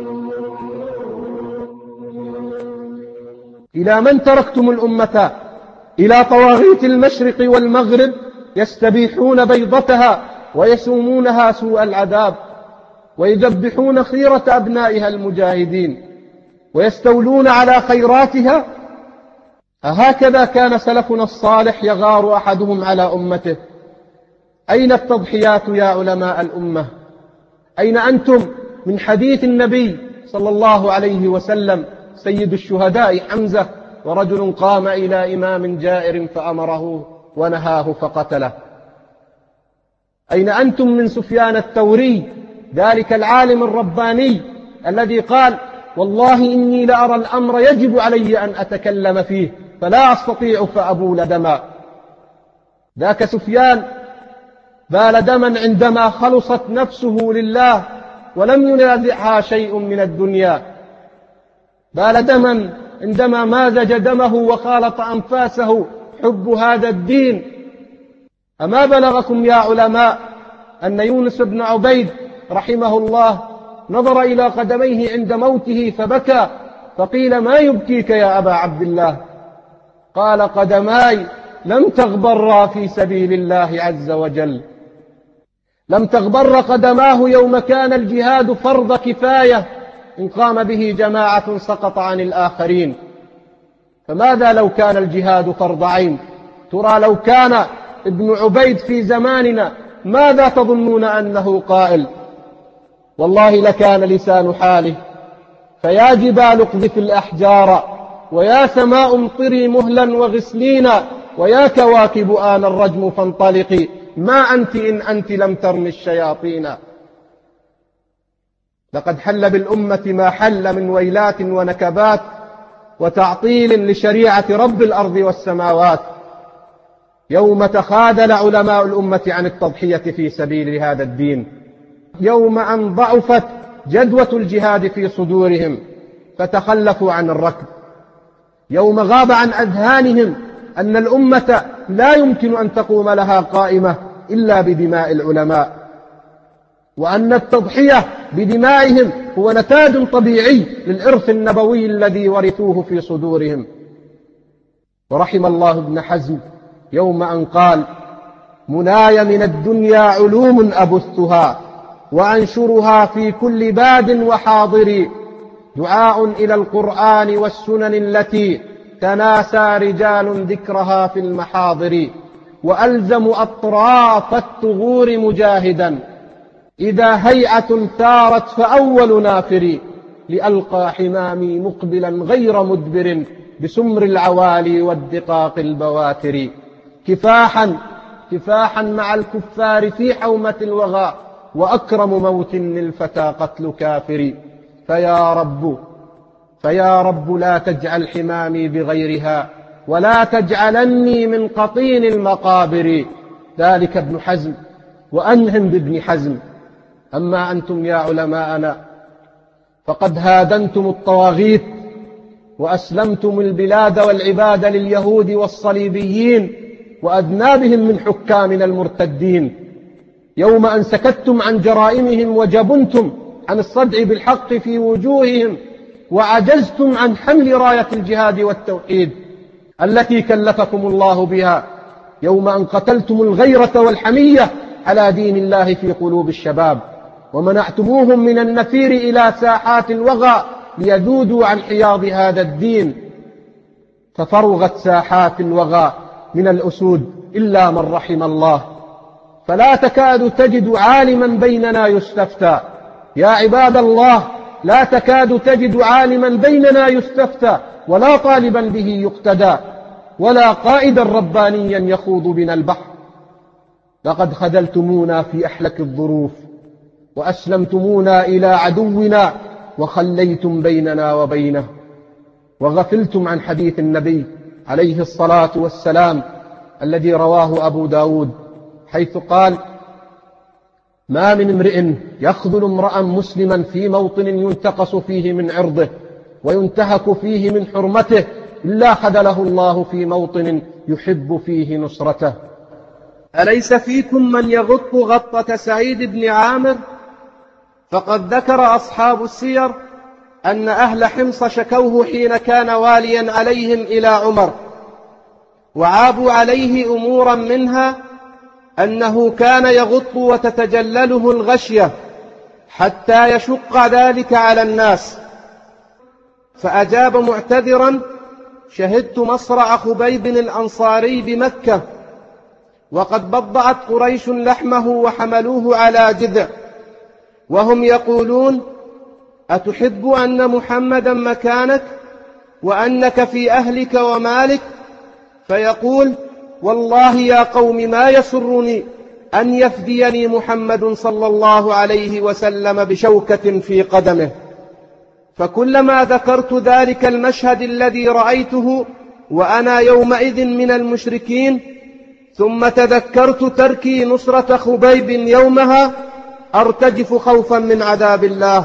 S1: إلى من تركتم الأمة؟ إلى طواغيت المشرق والمغرب يستبيحون بيضتها ويسومونها سوء العذاب، ويذبحون خيرة أبنائها المجاهدين، ويستولون على خيراتها. أهكذا كان سلفنا الصالح يغار أحدهم على أمته؟ أين التضحيات يا علماء الأمة؟ أين أنتم من حديث النبي صلى الله عليه وسلم سيد الشهداء حمزة: ورجل قام إلى إمام جائر فأمره ونهاه فقتله. أين أنتم من سفيان الثوري ذلك العالم الرباني الذي قال: والله إني لأرى الأمر يجب علي أن أتكلم فيه فلا أستطيع فأبول دما. ذاك سفيان بال دما عندما خلصت نفسه لله ولم ينازعها شيء من الدنيا، بال دما عندما مازج دمه وخالط أنفاسه حب هذا الدين. أما بلغكم يا علماء أن يونس بن عبيد رحمه الله نظر إلى قدميه عند موته فبكى، فقيل: ما يبكيك يا أبا عبد الله؟ قال: قدماي لم تغبرا في سبيل الله عز وجل، لم تغبر قدماه يوم كان الجهاد فرض كفاية، إن قام به جماعة سقط عن الآخرين. فماذا لو كان الجهاد فرض عين؟ ترى لو كان ابن عبيد في زماننا ماذا تظنون أنه قائل؟ والله لكان لسان حاله: فيا جبال اقذف الأحجار، ويا سماء امطري مهلا وغسلينا، ويا كواكب آن الرجم فانطلقي، ما أنت إن أنت لم ترمي الشياطين. لقد حل بالأمة ما حل من ويلات ونكبات وتعطيل لشريعة رب الأرض والسماوات، يوم تخاذل علماء الأمة عن التضحية في سبيل هذا الدين، يوم أن ضعفت جدوى الجهاد في صدورهم فتخلفوا عن الركب، يوم غاب عن أذهانهم أن الأمة لا يمكن أن تقوم لها قائمة إلا بدماء العلماء، وأن التضحية بدمائهم هو نتاج طبيعي للإرث النبوي الذي ورثوه في صدورهم. ورحم الله ابن حزم يوم أن قال: مناي من الدنيا علوم أبثها وأنشرها في كل باد وحاضر، دعاء إلى القرآن والسنن التي تناسى رجال ذكرها في المحاضر، وألزم أطراف الثغور مجاهدا، إذا هيئة ثارت فأول نافري، لألقى حمامي مقبلا غير مدبر، بسمر العوالي والدقاق البواتر، كفاحا كفاحا مع الكفار في حومة الوغى، وأكرم موت للفتى قتل كافر. فيا رب فيا رب لا تجعل حمامي بغيرها، ولا تجعلني من قطين المقابر. ذلك ابن حزم، وأنهم بابن حزم. أما أنتم يا علماءنا فقد هادنتم الطواغيت وأسلمتم البلاد والعباد لليهود والصليبيين وأذنابهم من حكامنا المرتدين، يوم أن سكتتم عن جرائمهم وجبنتم عن الصدع بالحق في وجوههم، وعجزتم عن حمل راية الجهاد والتوحيد التي كلفكم الله بها، يوم أن قتلتم الغيرة والحمية على دين الله في قلوب الشباب، ومنعتموهم من النفير إلى ساحات الوغى ليذودوا عن حياض هذا الدين، ففرغت ساحات الوغى من الأسود إلا من رحم الله، فلا تكاد تجد عالما بيننا يستفتى. يا عباد الله، لا تكاد تجد عالما بيننا يستفتى، ولا طالبا به يقتدى، ولا قائدا ربانيا يخوض بنا البحر. لقد خذلتمونا في أحلك الظروف، وأسلمتمونا إلى عدونا، وخليتم بيننا وبينه، وغفلتم عن حديث النبي عليه الصلاة والسلام الذي رواه أبو داود، حيث قال: ما من امرئ يخذل امرأ مسلما في موطن ينتقص فيه من عرضه وينتهك فيه من حرمته إلا خذله الله في موطن يحب فيه نصرته.
S2: أليس فيكم من يغط غطة سعيد بن عامر؟ فقد ذكر أصحاب السير أن أهل حمص شكوه حين كان واليا عليهم إلى عمر، وعابوا عليه أمورا منها أنه كان يغط وتتجلله الغشية حتى يشق ذلك على الناس، فأجاب معتذرا: شهدت مصرع خبيب الأنصاري بمكة، وقد بضعت قريش لحمه وحملوه على جذع، وهم يقولون: أتحب أن محمدا مكانك وأنك في أهلك ومالك؟ فيقول: والله يا قوم ما يسرني أن يفديني محمد صلى الله عليه وسلم بشوكة في قدمه. فكلما ذكرت ذلك المشهد الذي رأيته وأنا يومئذ من المشركين، ثم تذكرت تركي نصرة خبيب يومها، أرتجف خوفا من عذاب الله،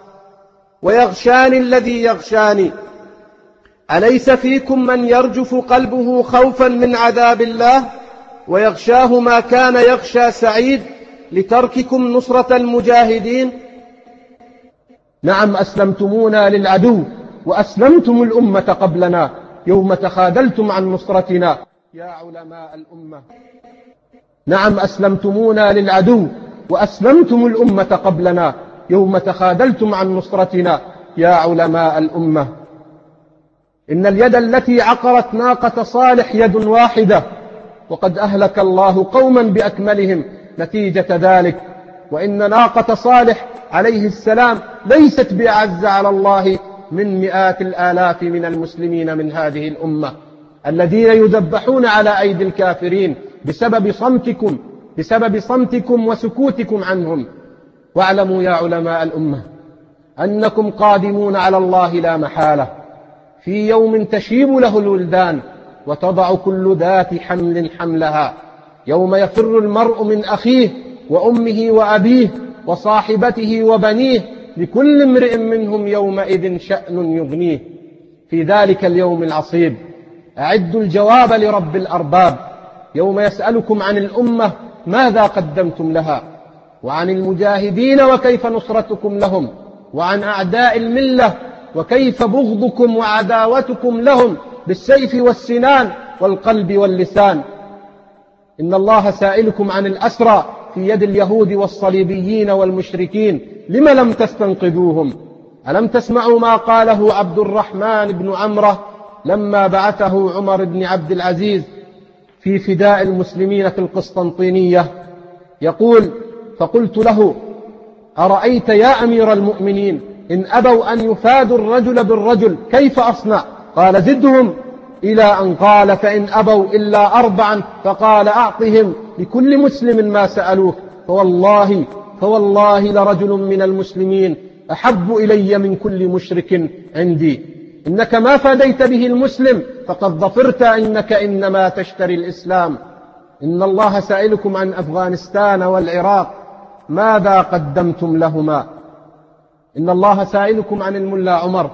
S2: ويغشاني الذي يغشاني. أليس فيكم من يرجف قلبه خوفا من عذاب الله ويغشاه ما كان يغشى سعيد لترككم نصرة المجاهدين؟
S1: نعم، أسلمتمونا للعدو وأسلمتم الأمة قبلنا يوم تخاذلتم عن نصرتنا يا علماء الأمة. نعم، أسلمتمونا للعدو وأسلمتم الأمة قبلنا يوم تخاذلتم عن نصرتنا يا علماء الأمة. إن اليد التي عقرت ناقة صالح يد واحدة، وقد أهلك الله قوما بأكملهم نتيجة ذلك. وإن ناقة صالح عليه السلام ليست بأعز على الله من مئات الآلاف من المسلمين من هذه الأمة الذين يذبحون على أيدي الكافرين بسبب صمتكم بسبب صمتكم وسكوتكم عنهم. واعلموا يا علماء الأمة أنكم قادمون على الله لا محالة في يوم تشيب له الولدان وتضع كل ذات حمل حملها، يوم يفر المرء من أخيه وأمه وأبيه وصاحبته وبنيه، لكل امرئ منهم يومئذ شأن يغنيه. في ذلك اليوم العصيب أعدوا الجواب لرب الأرباب يوم يسألكم عن الأمة ماذا قدمتم لها، وعن المجاهدين وكيف نصرتكم لهم، وعن أعداء الملة وكيف بغضكم وعداوتكم لهم بالسيف والسنان والقلب واللسان. إن الله سائلكم عن الأسرى في يد اليهود والصليبيين والمشركين، لم لم تستنقذوهم؟ ألم تسمعوا ما قاله عبد الرحمن بن عمرة لما بعثه عمر بن عبد العزيز في فداء المسلمين في القسطنطينية؟ يقول: فقلت له: أرأيت يا أمير المؤمنين إن أبوا أن يفادوا الرجل بالرجل كيف أصنع؟ قال: زدهم، إلى أن قال: فإن أبوا إلا أربعا، فقال: أعطهم لكل مسلم ما سألوه، فوالله فوالله لرجل من المسلمين أحب إلي من كل مشرك عندي. إنك ما فديت به المسلم فقد ظفرت، إنك إنما تشتري الإسلام. إن الله سائلكم عن أفغانستان والعراق ماذا قدمتم لهما؟ إن الله سائلكم عن الملا عمر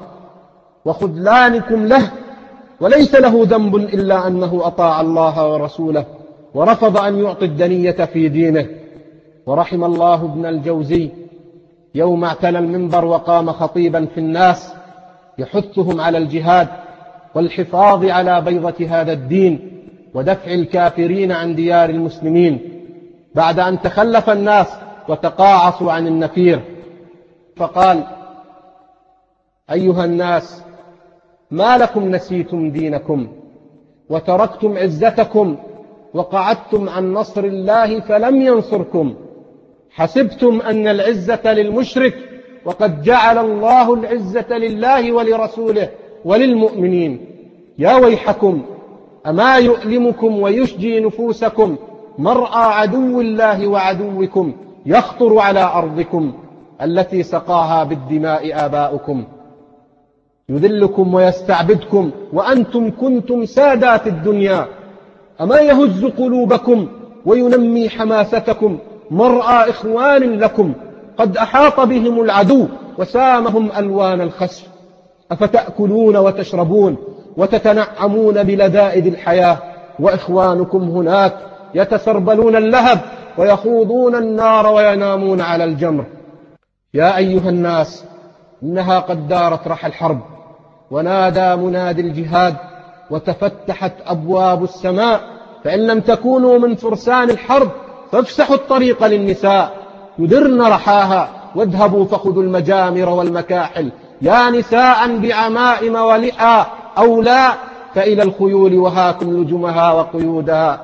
S1: وخذلانكم له، وليس له ذنب إلا أنه أطاع الله ورسوله ورفض أن يعطي الدنية في دينه. ورحم الله ابن الجوزي يوم اعتلى المنبر وقام خطيبا في الناس يحثهم على الجهاد والحفاظ على بيضة هذا الدين، ودفع الكافرين عن ديار المسلمين بعد أن تخلف الناس وتقاعصوا عن النفير. فقال: أيها الناس، ما لكم نسيتم دينكم وتركتم عزتكم وقعدتم عن نصر الله فلم ينصركم، حسبتم أن العزة للمشرك وقد جعل الله العزة لله ولرسوله وللمؤمنين. يا ويحكم، أما يؤلمكم ويشجي نفوسكم مرأى عدو الله وعدوكم يخطر على أرضكم التي سقاها بالدماء آباؤكم، يذلكم ويستعبدكم وأنتم كنتم سادات الدنيا. أما يهز قلوبكم وينمي حماستكم مرأى إخوان لكم قد أحاط بهم العدو وسامهم ألوان الخسف، أفتأكلون وتشربون وتتنعمون بلذائذ الحياة وإخوانكم هناك يتسربلون اللهب ويخوضون النار وينامون على الجمر. يا أيها الناس، إنها قد دارت رحى الحرب، ونادى منادي الجهاد، وتفتحت أبواب السماء، فإن لم تكونوا من فرسان الحرب فافسحوا الطريق للنساء يدرن رحاها، واذهبوا فخذوا المجامر والمكاحل، يا نساء بعمائم ولحى أو لا، فإلى الخيول وهاكم لجمها وقيودها.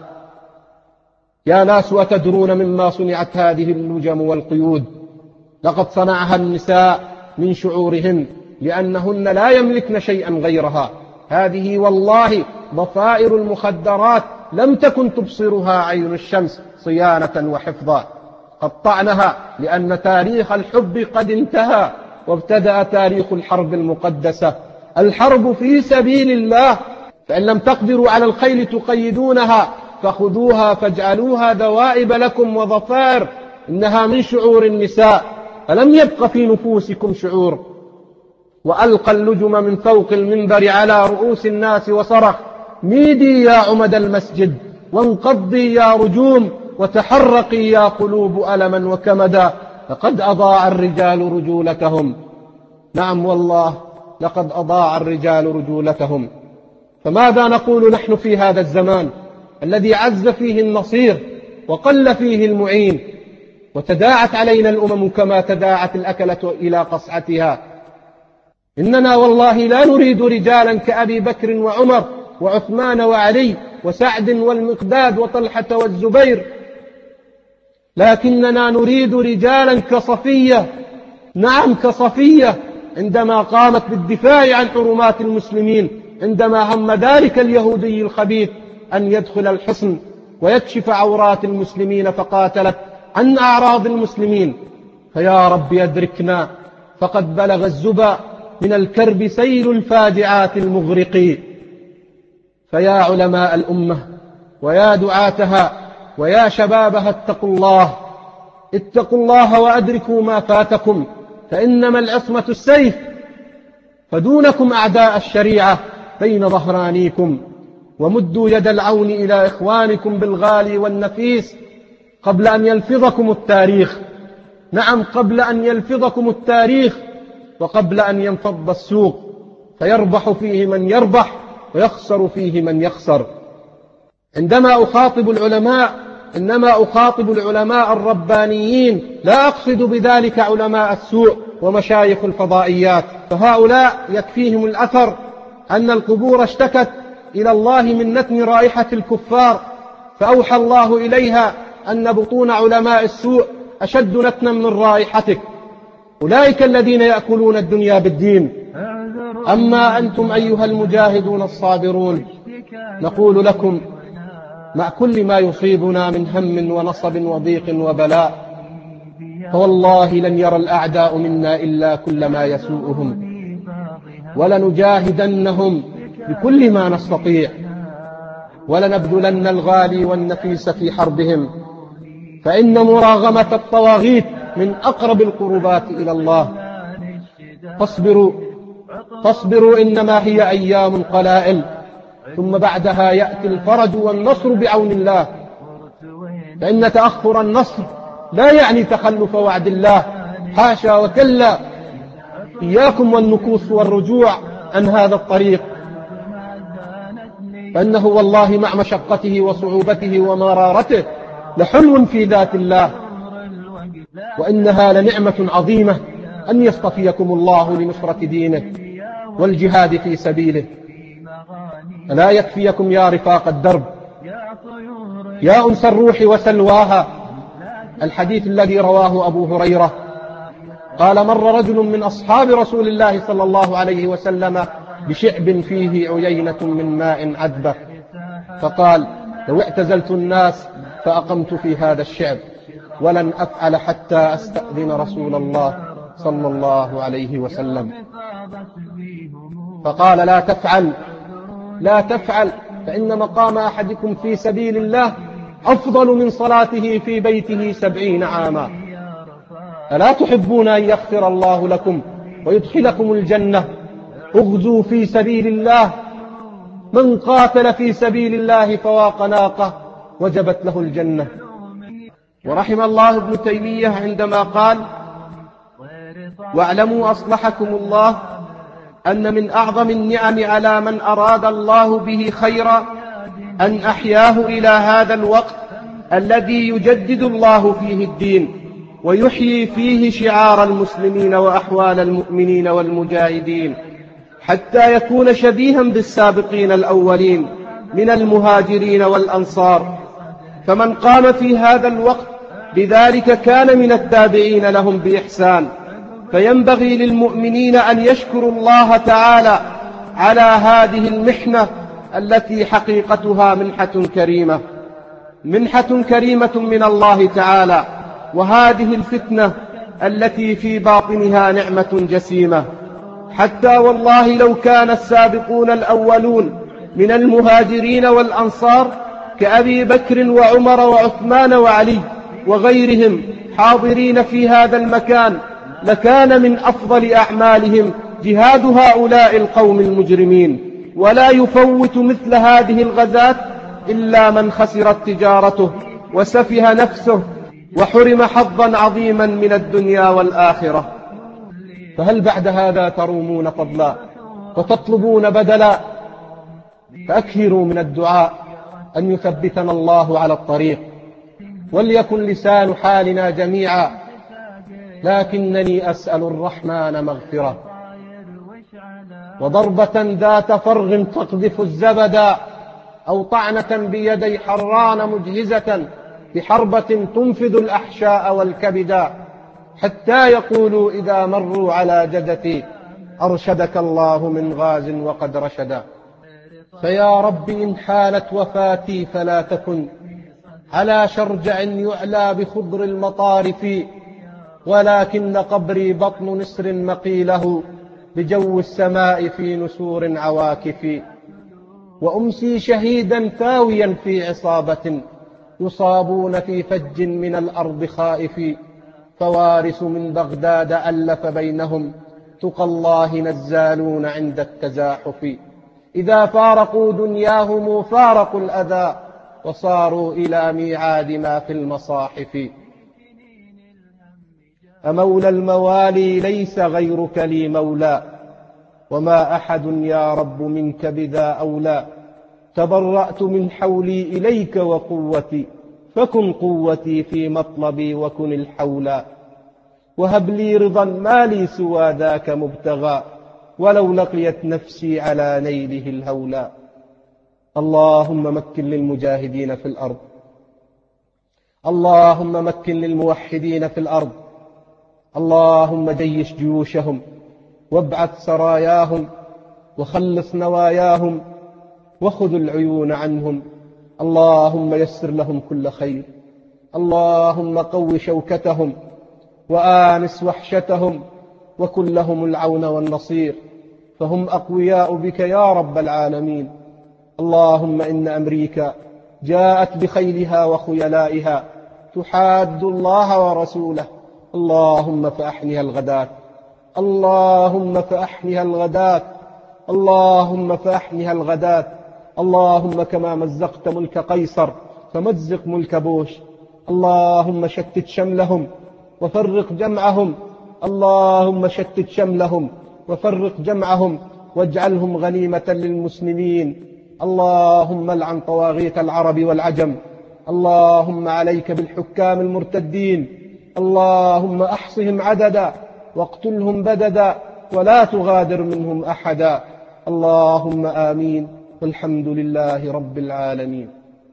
S1: يا ناس، أتدرون مما صنعت هذه اللجم والقيود؟ لقد صنعها النساء من شعورهن، لأنهن لا يملكن شيئا غيرها. هذه والله ضفائر المخدرات لم تكن تبصرها عين الشمس صيانة وحفظا. قطعنها لأن تاريخ الحب قد انتهى، وابتدأ تاريخ الحرب المقدسة، الحرب في سبيل الله. فإن لم تقدروا على الخيل تقيدونها فخذوها فاجعلوها دوائب لكم وضفائر، إنها من شعور النساء، فلم يبق في نفوسكم شعور. وألقى اللجم من فوق المنبر على رؤوس الناس وصرخ: ميدي يا عمد المسجد، وانقضي يا رجوم، وتحرقي يا قلوب ألما وكمدا، لقد أضاع الرجال رجولتهم. نعم والله، لقد أضاع الرجال رجولتهم. فماذا نقول نحن في هذا الزمان الذي عز فيه النصير وقل فيه المعين، وتداعت علينا الأمم كما تداعت الأكلة إلى قصعتها؟ إننا والله لا نريد رجالا كأبي بكر وعمر وعثمان وعلي وسعد والمقداد وطلحة والزبير، لكننا نريد رجالا كصفية. نعم، كصفية، عندما قامت بالدفاع عن حرمات المسلمين، عندما هم ذلك اليهودي الخبيث أن يدخل الحصن ويكشف عورات المسلمين فقاتلت عن أعراض المسلمين. فيا رب أدركنا، فقد بلغ الزبا من الكرب سيل الفاجعات المغرق. فيا علماء الأمة ويا دعاتها ويا شبابها، اتقوا الله، اتقوا الله وأدركوا ما فاتكم، فإنما العصمة السيف، فدونكم أعداء الشريعة بين ظهرانيكم، ومدوا يد العون إلى إخوانكم بالغالي والنفيس قبل أن يلفظكم التاريخ. نعم، قبل أن يلفظكم التاريخ، وقبل أن ينفض السوق فيربح فيه من يربح ويخسر فيه من يخسر. عندما أخاطب العلماء إنما أخاطب العلماء الربانيين، لا أقصد بذلك علماء السوء ومشايخ الفضائيات، فهؤلاء يكفيهم الأثر أن القبور اشتكت إلى الله من نتن رائحة الكفار، فأوحى الله إليها أن بطون علماء السوء أشد نتنا من رائحتك. أولئك الذين يأكلون الدنيا بالدين. أما أنتم أيها المجاهدون الصابرون، نقول لكم مع كل ما يصيبنا من هم ونصب وضيق وبلاء، فوالله لن يرى الأعداء منا إلا كل ما يسوءهم، ولنجاهدنهم بكل ما نستطيع، ولنبذلن الغالي والنفيس في حربهم، فإن مراغمة الطواغيت من أقرب القربات إلى الله. فاصبروا فاصبروا إنما هي أيام قلائل، ثم بعدها يأتي الفرج والنصر بعون الله. فإن تأخر النصر لا يعني تخلف وعد الله، حاشا وكلا. إياكم والنكوص والرجوع عن هذا الطريق. فإنه والله مع مشقته وصعوبته ومرارته لحلو في ذات الله، وإنها لنعمة عظيمة أن يصطفيكم الله لنصرة دينه والجهاد في سبيله. ألا يكفيكم يا رفاق الدرب، يا أنس الروح وسلواها، الحديث الذي رواه أبو هريرة قال: مر رجل من أصحاب رسول الله صلى الله عليه وسلم بشعب فيه عيينة من ماء عذبة، فقال: لو اعتزلت الناس فأقمت في هذا الشعب ولن أفعل حتى أستأذن رسول الله صلى الله عليه وسلم. فقال: لا تفعل لا تفعل فإن مقام أحدكم في سبيل الله أفضل من صلاته في بيته سبعين عاما. ألا تحبون أن يغفر الله لكم ويدخلكم الجنة؟ اغزوا في سبيل الله، من قاتل في سبيل الله فواق ناقة وجبت له الجنة. ورحم الله ابن تيمية عندما قال: واعلموا أصلحكم الله أن من أعظم النعم على من أراد الله به خيرا أن أحياه إلى هذا الوقت الذي يجدد الله فيه الدين ويحيي فيه شعار المسلمين وأحوال المؤمنين والمجاهدين، حتى يكون شبيها بالسابقين الأولين من المهاجرين والأنصار. فمن قام في هذا الوقت بذلك كان من التابعين لهم بإحسان. فينبغي للمؤمنين أن يشكروا الله تعالى على هذه المحنة التي حقيقتها منحة كريمة منحة كريمة من الله تعالى، وهذه الفتنة التي في باطنها نعمة جسيمة. حتى والله لو كان السابقون الأولون من المهاجرين والأنصار كأبي بكر وعمر وعثمان وعلي وغيرهم حاضرين في هذا المكان لكان من أفضل أعمالهم جهاد هؤلاء القوم المجرمين. ولا يفوت مثل هذه الغزاة إلا من خسرت تجارته وسفه نفسه وحرم حظا عظيما من الدنيا والآخرة. فهل بعد هذا ترومون فضلا وتطلبون بدلا؟ فأكثروا من الدعاء أن يثبتنا الله على الطريق، وليكن لسان حالنا جميعا: لكنني أسأل الرحمن مغفرة. وضربة ذات فرغ تقذف الزبدا، أو طعنة بيدي حران مجهزة بحربة تنفذ الأحشاء والكبدا، حتى يقولوا إذا مروا على جدتي: أرشدك الله من غاز وقد رشدا. فيا رب إن حالت وفاتي فلا تكن على شرجع يعلى بخضر المطارف، ولكن قبري بطن نسر مقيله بجو السماء في نسور عواكف. وأمسي شهيدا ثاويا في عصابة يصابون في فج من الأرض خائف، فوارث من بغداد ألف بينهم تقى الله نزالون عند التزاحف. إذا فارقوا دنياهم فارقوا الأذى وصاروا إلى ميعاد ما في المصاحف. أمولى الموالي ليس غيرك لي مولى، وما أحد يا رب منك بذا أولى. تبرأت من حولي إليك وقوتي، فكن قوتي في مطلبي وكن الحولى. وهب لي رضا ما لي سوى ذاك مبتغى، ولو لقيت نفسي على نيله الهولى. اللهم مكن للمجاهدين في الأرض، اللهم مكن للموحدين في الأرض، اللهم جيش جيوشهم وابعث سراياهم وخلص نواياهم وخذ العيون عنهم. اللهم يسر لهم كل خير، اللهم قو شوكتهم وآنس وحشتهم وكن لهم العون والنصير، فهم أقوياء بك يا رب العالمين. اللهم إن أمريكا جاءت بخيلها وخيلائها تحاد الله ورسوله، اللهم فأحنها الغداة، اللهم فأحنها الغداة، اللهم فأحنها الغداة. اللهم كما مزقت ملك قيصر فمزق ملك بوش، اللهم شتت شملهم وفرق جمعهم، اللهم شتت شملهم وفرق جمعهم واجعلهم غنيمة للمسلمين اللهم العن طواغيت العرب والعجم، اللهم عليك بالحكام المرتدين، اللهم أحصهم عددا واقتلهم بددا ولا تغادر منهم أحدا، اللهم آمين، والحمد لله رب العالمين.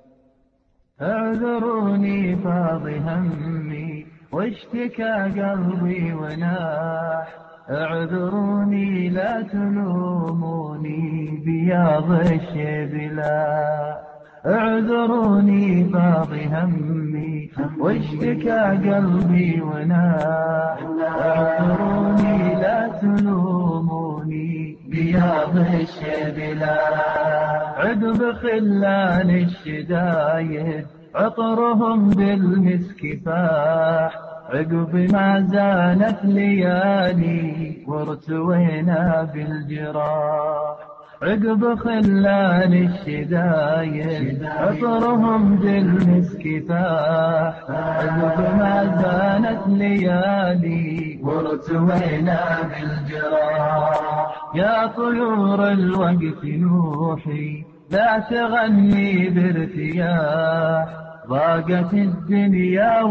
S3: اعذروني فاض همي واشتكى قلبي وناح، اعذروني لا تلوموني بياض الشبلا، اعذروني فاض همي واشتكى قلبي وناح، اعذروني لا تلوموني بياض الشبلا، عقب خلان الشدايد عطرهم بالمسك فاح، عقب ما زالت ليالي وارتوينا بالجراح، عقب خلان الشدايد عطرهم بالمسك فاح، عقب ما زالت ليالي وارتوينا بالجراح، يا طيور الوقت نوحي لا تغني بارتياح، ضاقت الدنيا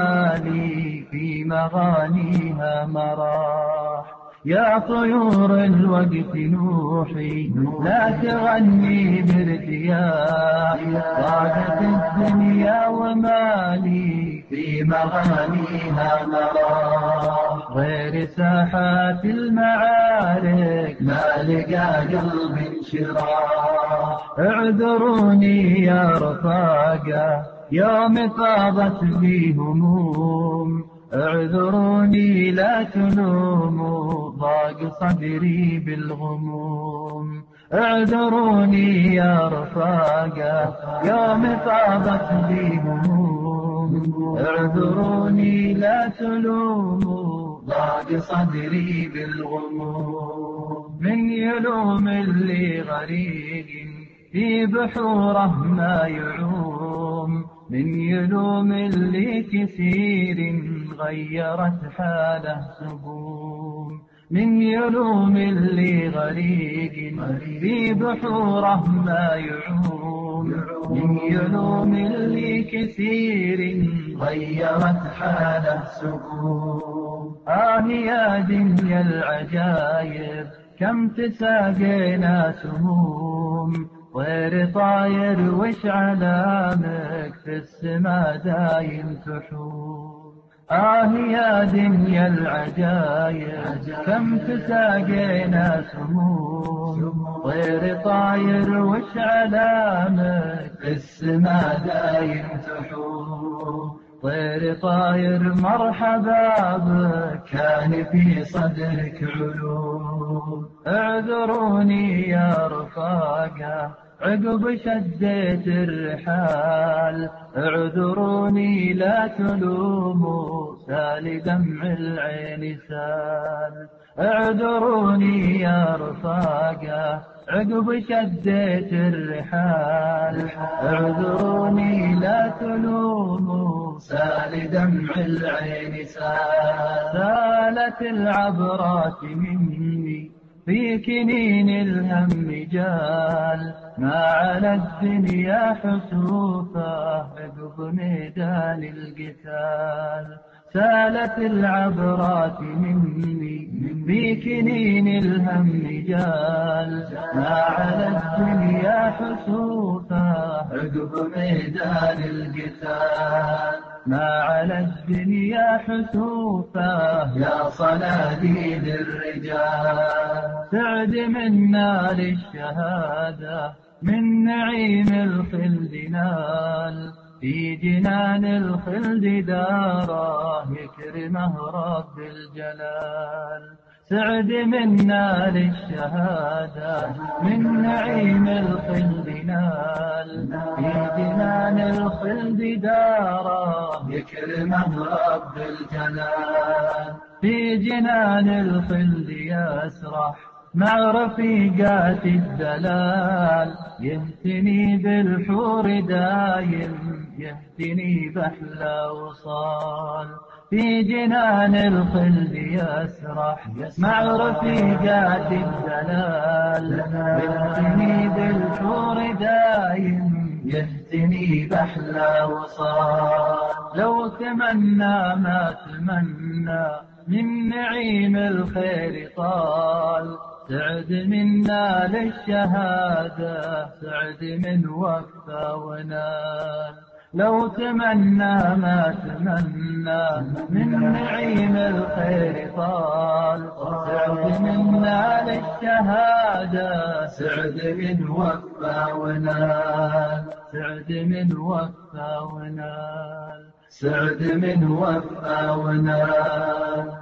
S3: ومالي في مغانيها مراح، يا طيور الوقت نوحي لا تغني بارتياح، ضاقت الدنيا ومالي في مغانيها مراح، غير ساحات المعارك ما لقى قلب انشراح، اعذروني يا رفاقة يوم فاضت بي هموم، اعذروني لا تلوموا ضاق صدري بالغموم، اعذروني يا رفاقة يوم فاضت بي هموم، اعذروني لا تلوموا ضاق صدري بالغموم، من يلوم اللي غريق في بحوره ما يعوم، من يلوم اللي كثير غيرت حاله سقوم، من يلوم اللي غريق في بحوره ما يعوم، من يلوم اللي كثير غيرت حاله سقوم، آه يا دنيا العجايب كم تساقينا سموم، طير طاير وش علامك في السما دايم تحوم، آه يا دنيا العجايب كم تساقينا سموم، طير طاير وش علامك في السما دايم تحوم، طير طاير مرحبا بك كان في صدرك علوم، اعذروني يا رفاقة عقب شديت الرحال، اعذروني لا تلوموا سال دمع العين سال، اعذروني يا رفاقة عقب شديت الرحال، اعذروني لا تلوموا سال دمع العين سال، سالت العبرات مني في كنين الهم جال، ما على الدنيا حسوفه عقب ميدان القتال، سالت العبرات مني في كنين الهم جال، ما على الدنيا حسوفه عقب ميدان القتال، ما على الدنيا حسوفه يا صناديد الرجال، سعد من نار الشهادة من نعيم الخلد نال، في جنان الخلد داره يكرمه رب الجلال، سعد من نال الشهادة من نعيم الخلد نال، في جنان الخلد داره يكرمه رب الجلال، في جنان الخلد يسرح مع رفيقات الدلال، يهتني بالحور دايم يهتني بأحلى وصال، في جنان الخلد يسرح مع رفيقات الدلال، بالحميد الحور دايم يهتني بأحلى وصال. لو تمنى ما تمنى من نعيم الخير طال، سعد منا للشهادة سعد من وفى ونال. لو تمنى ما تمنى من نعيم الخير طال، سعد منا للشهادة سعد من وفى ونال. سعد من وفى ونال. سعد من وفى ونال.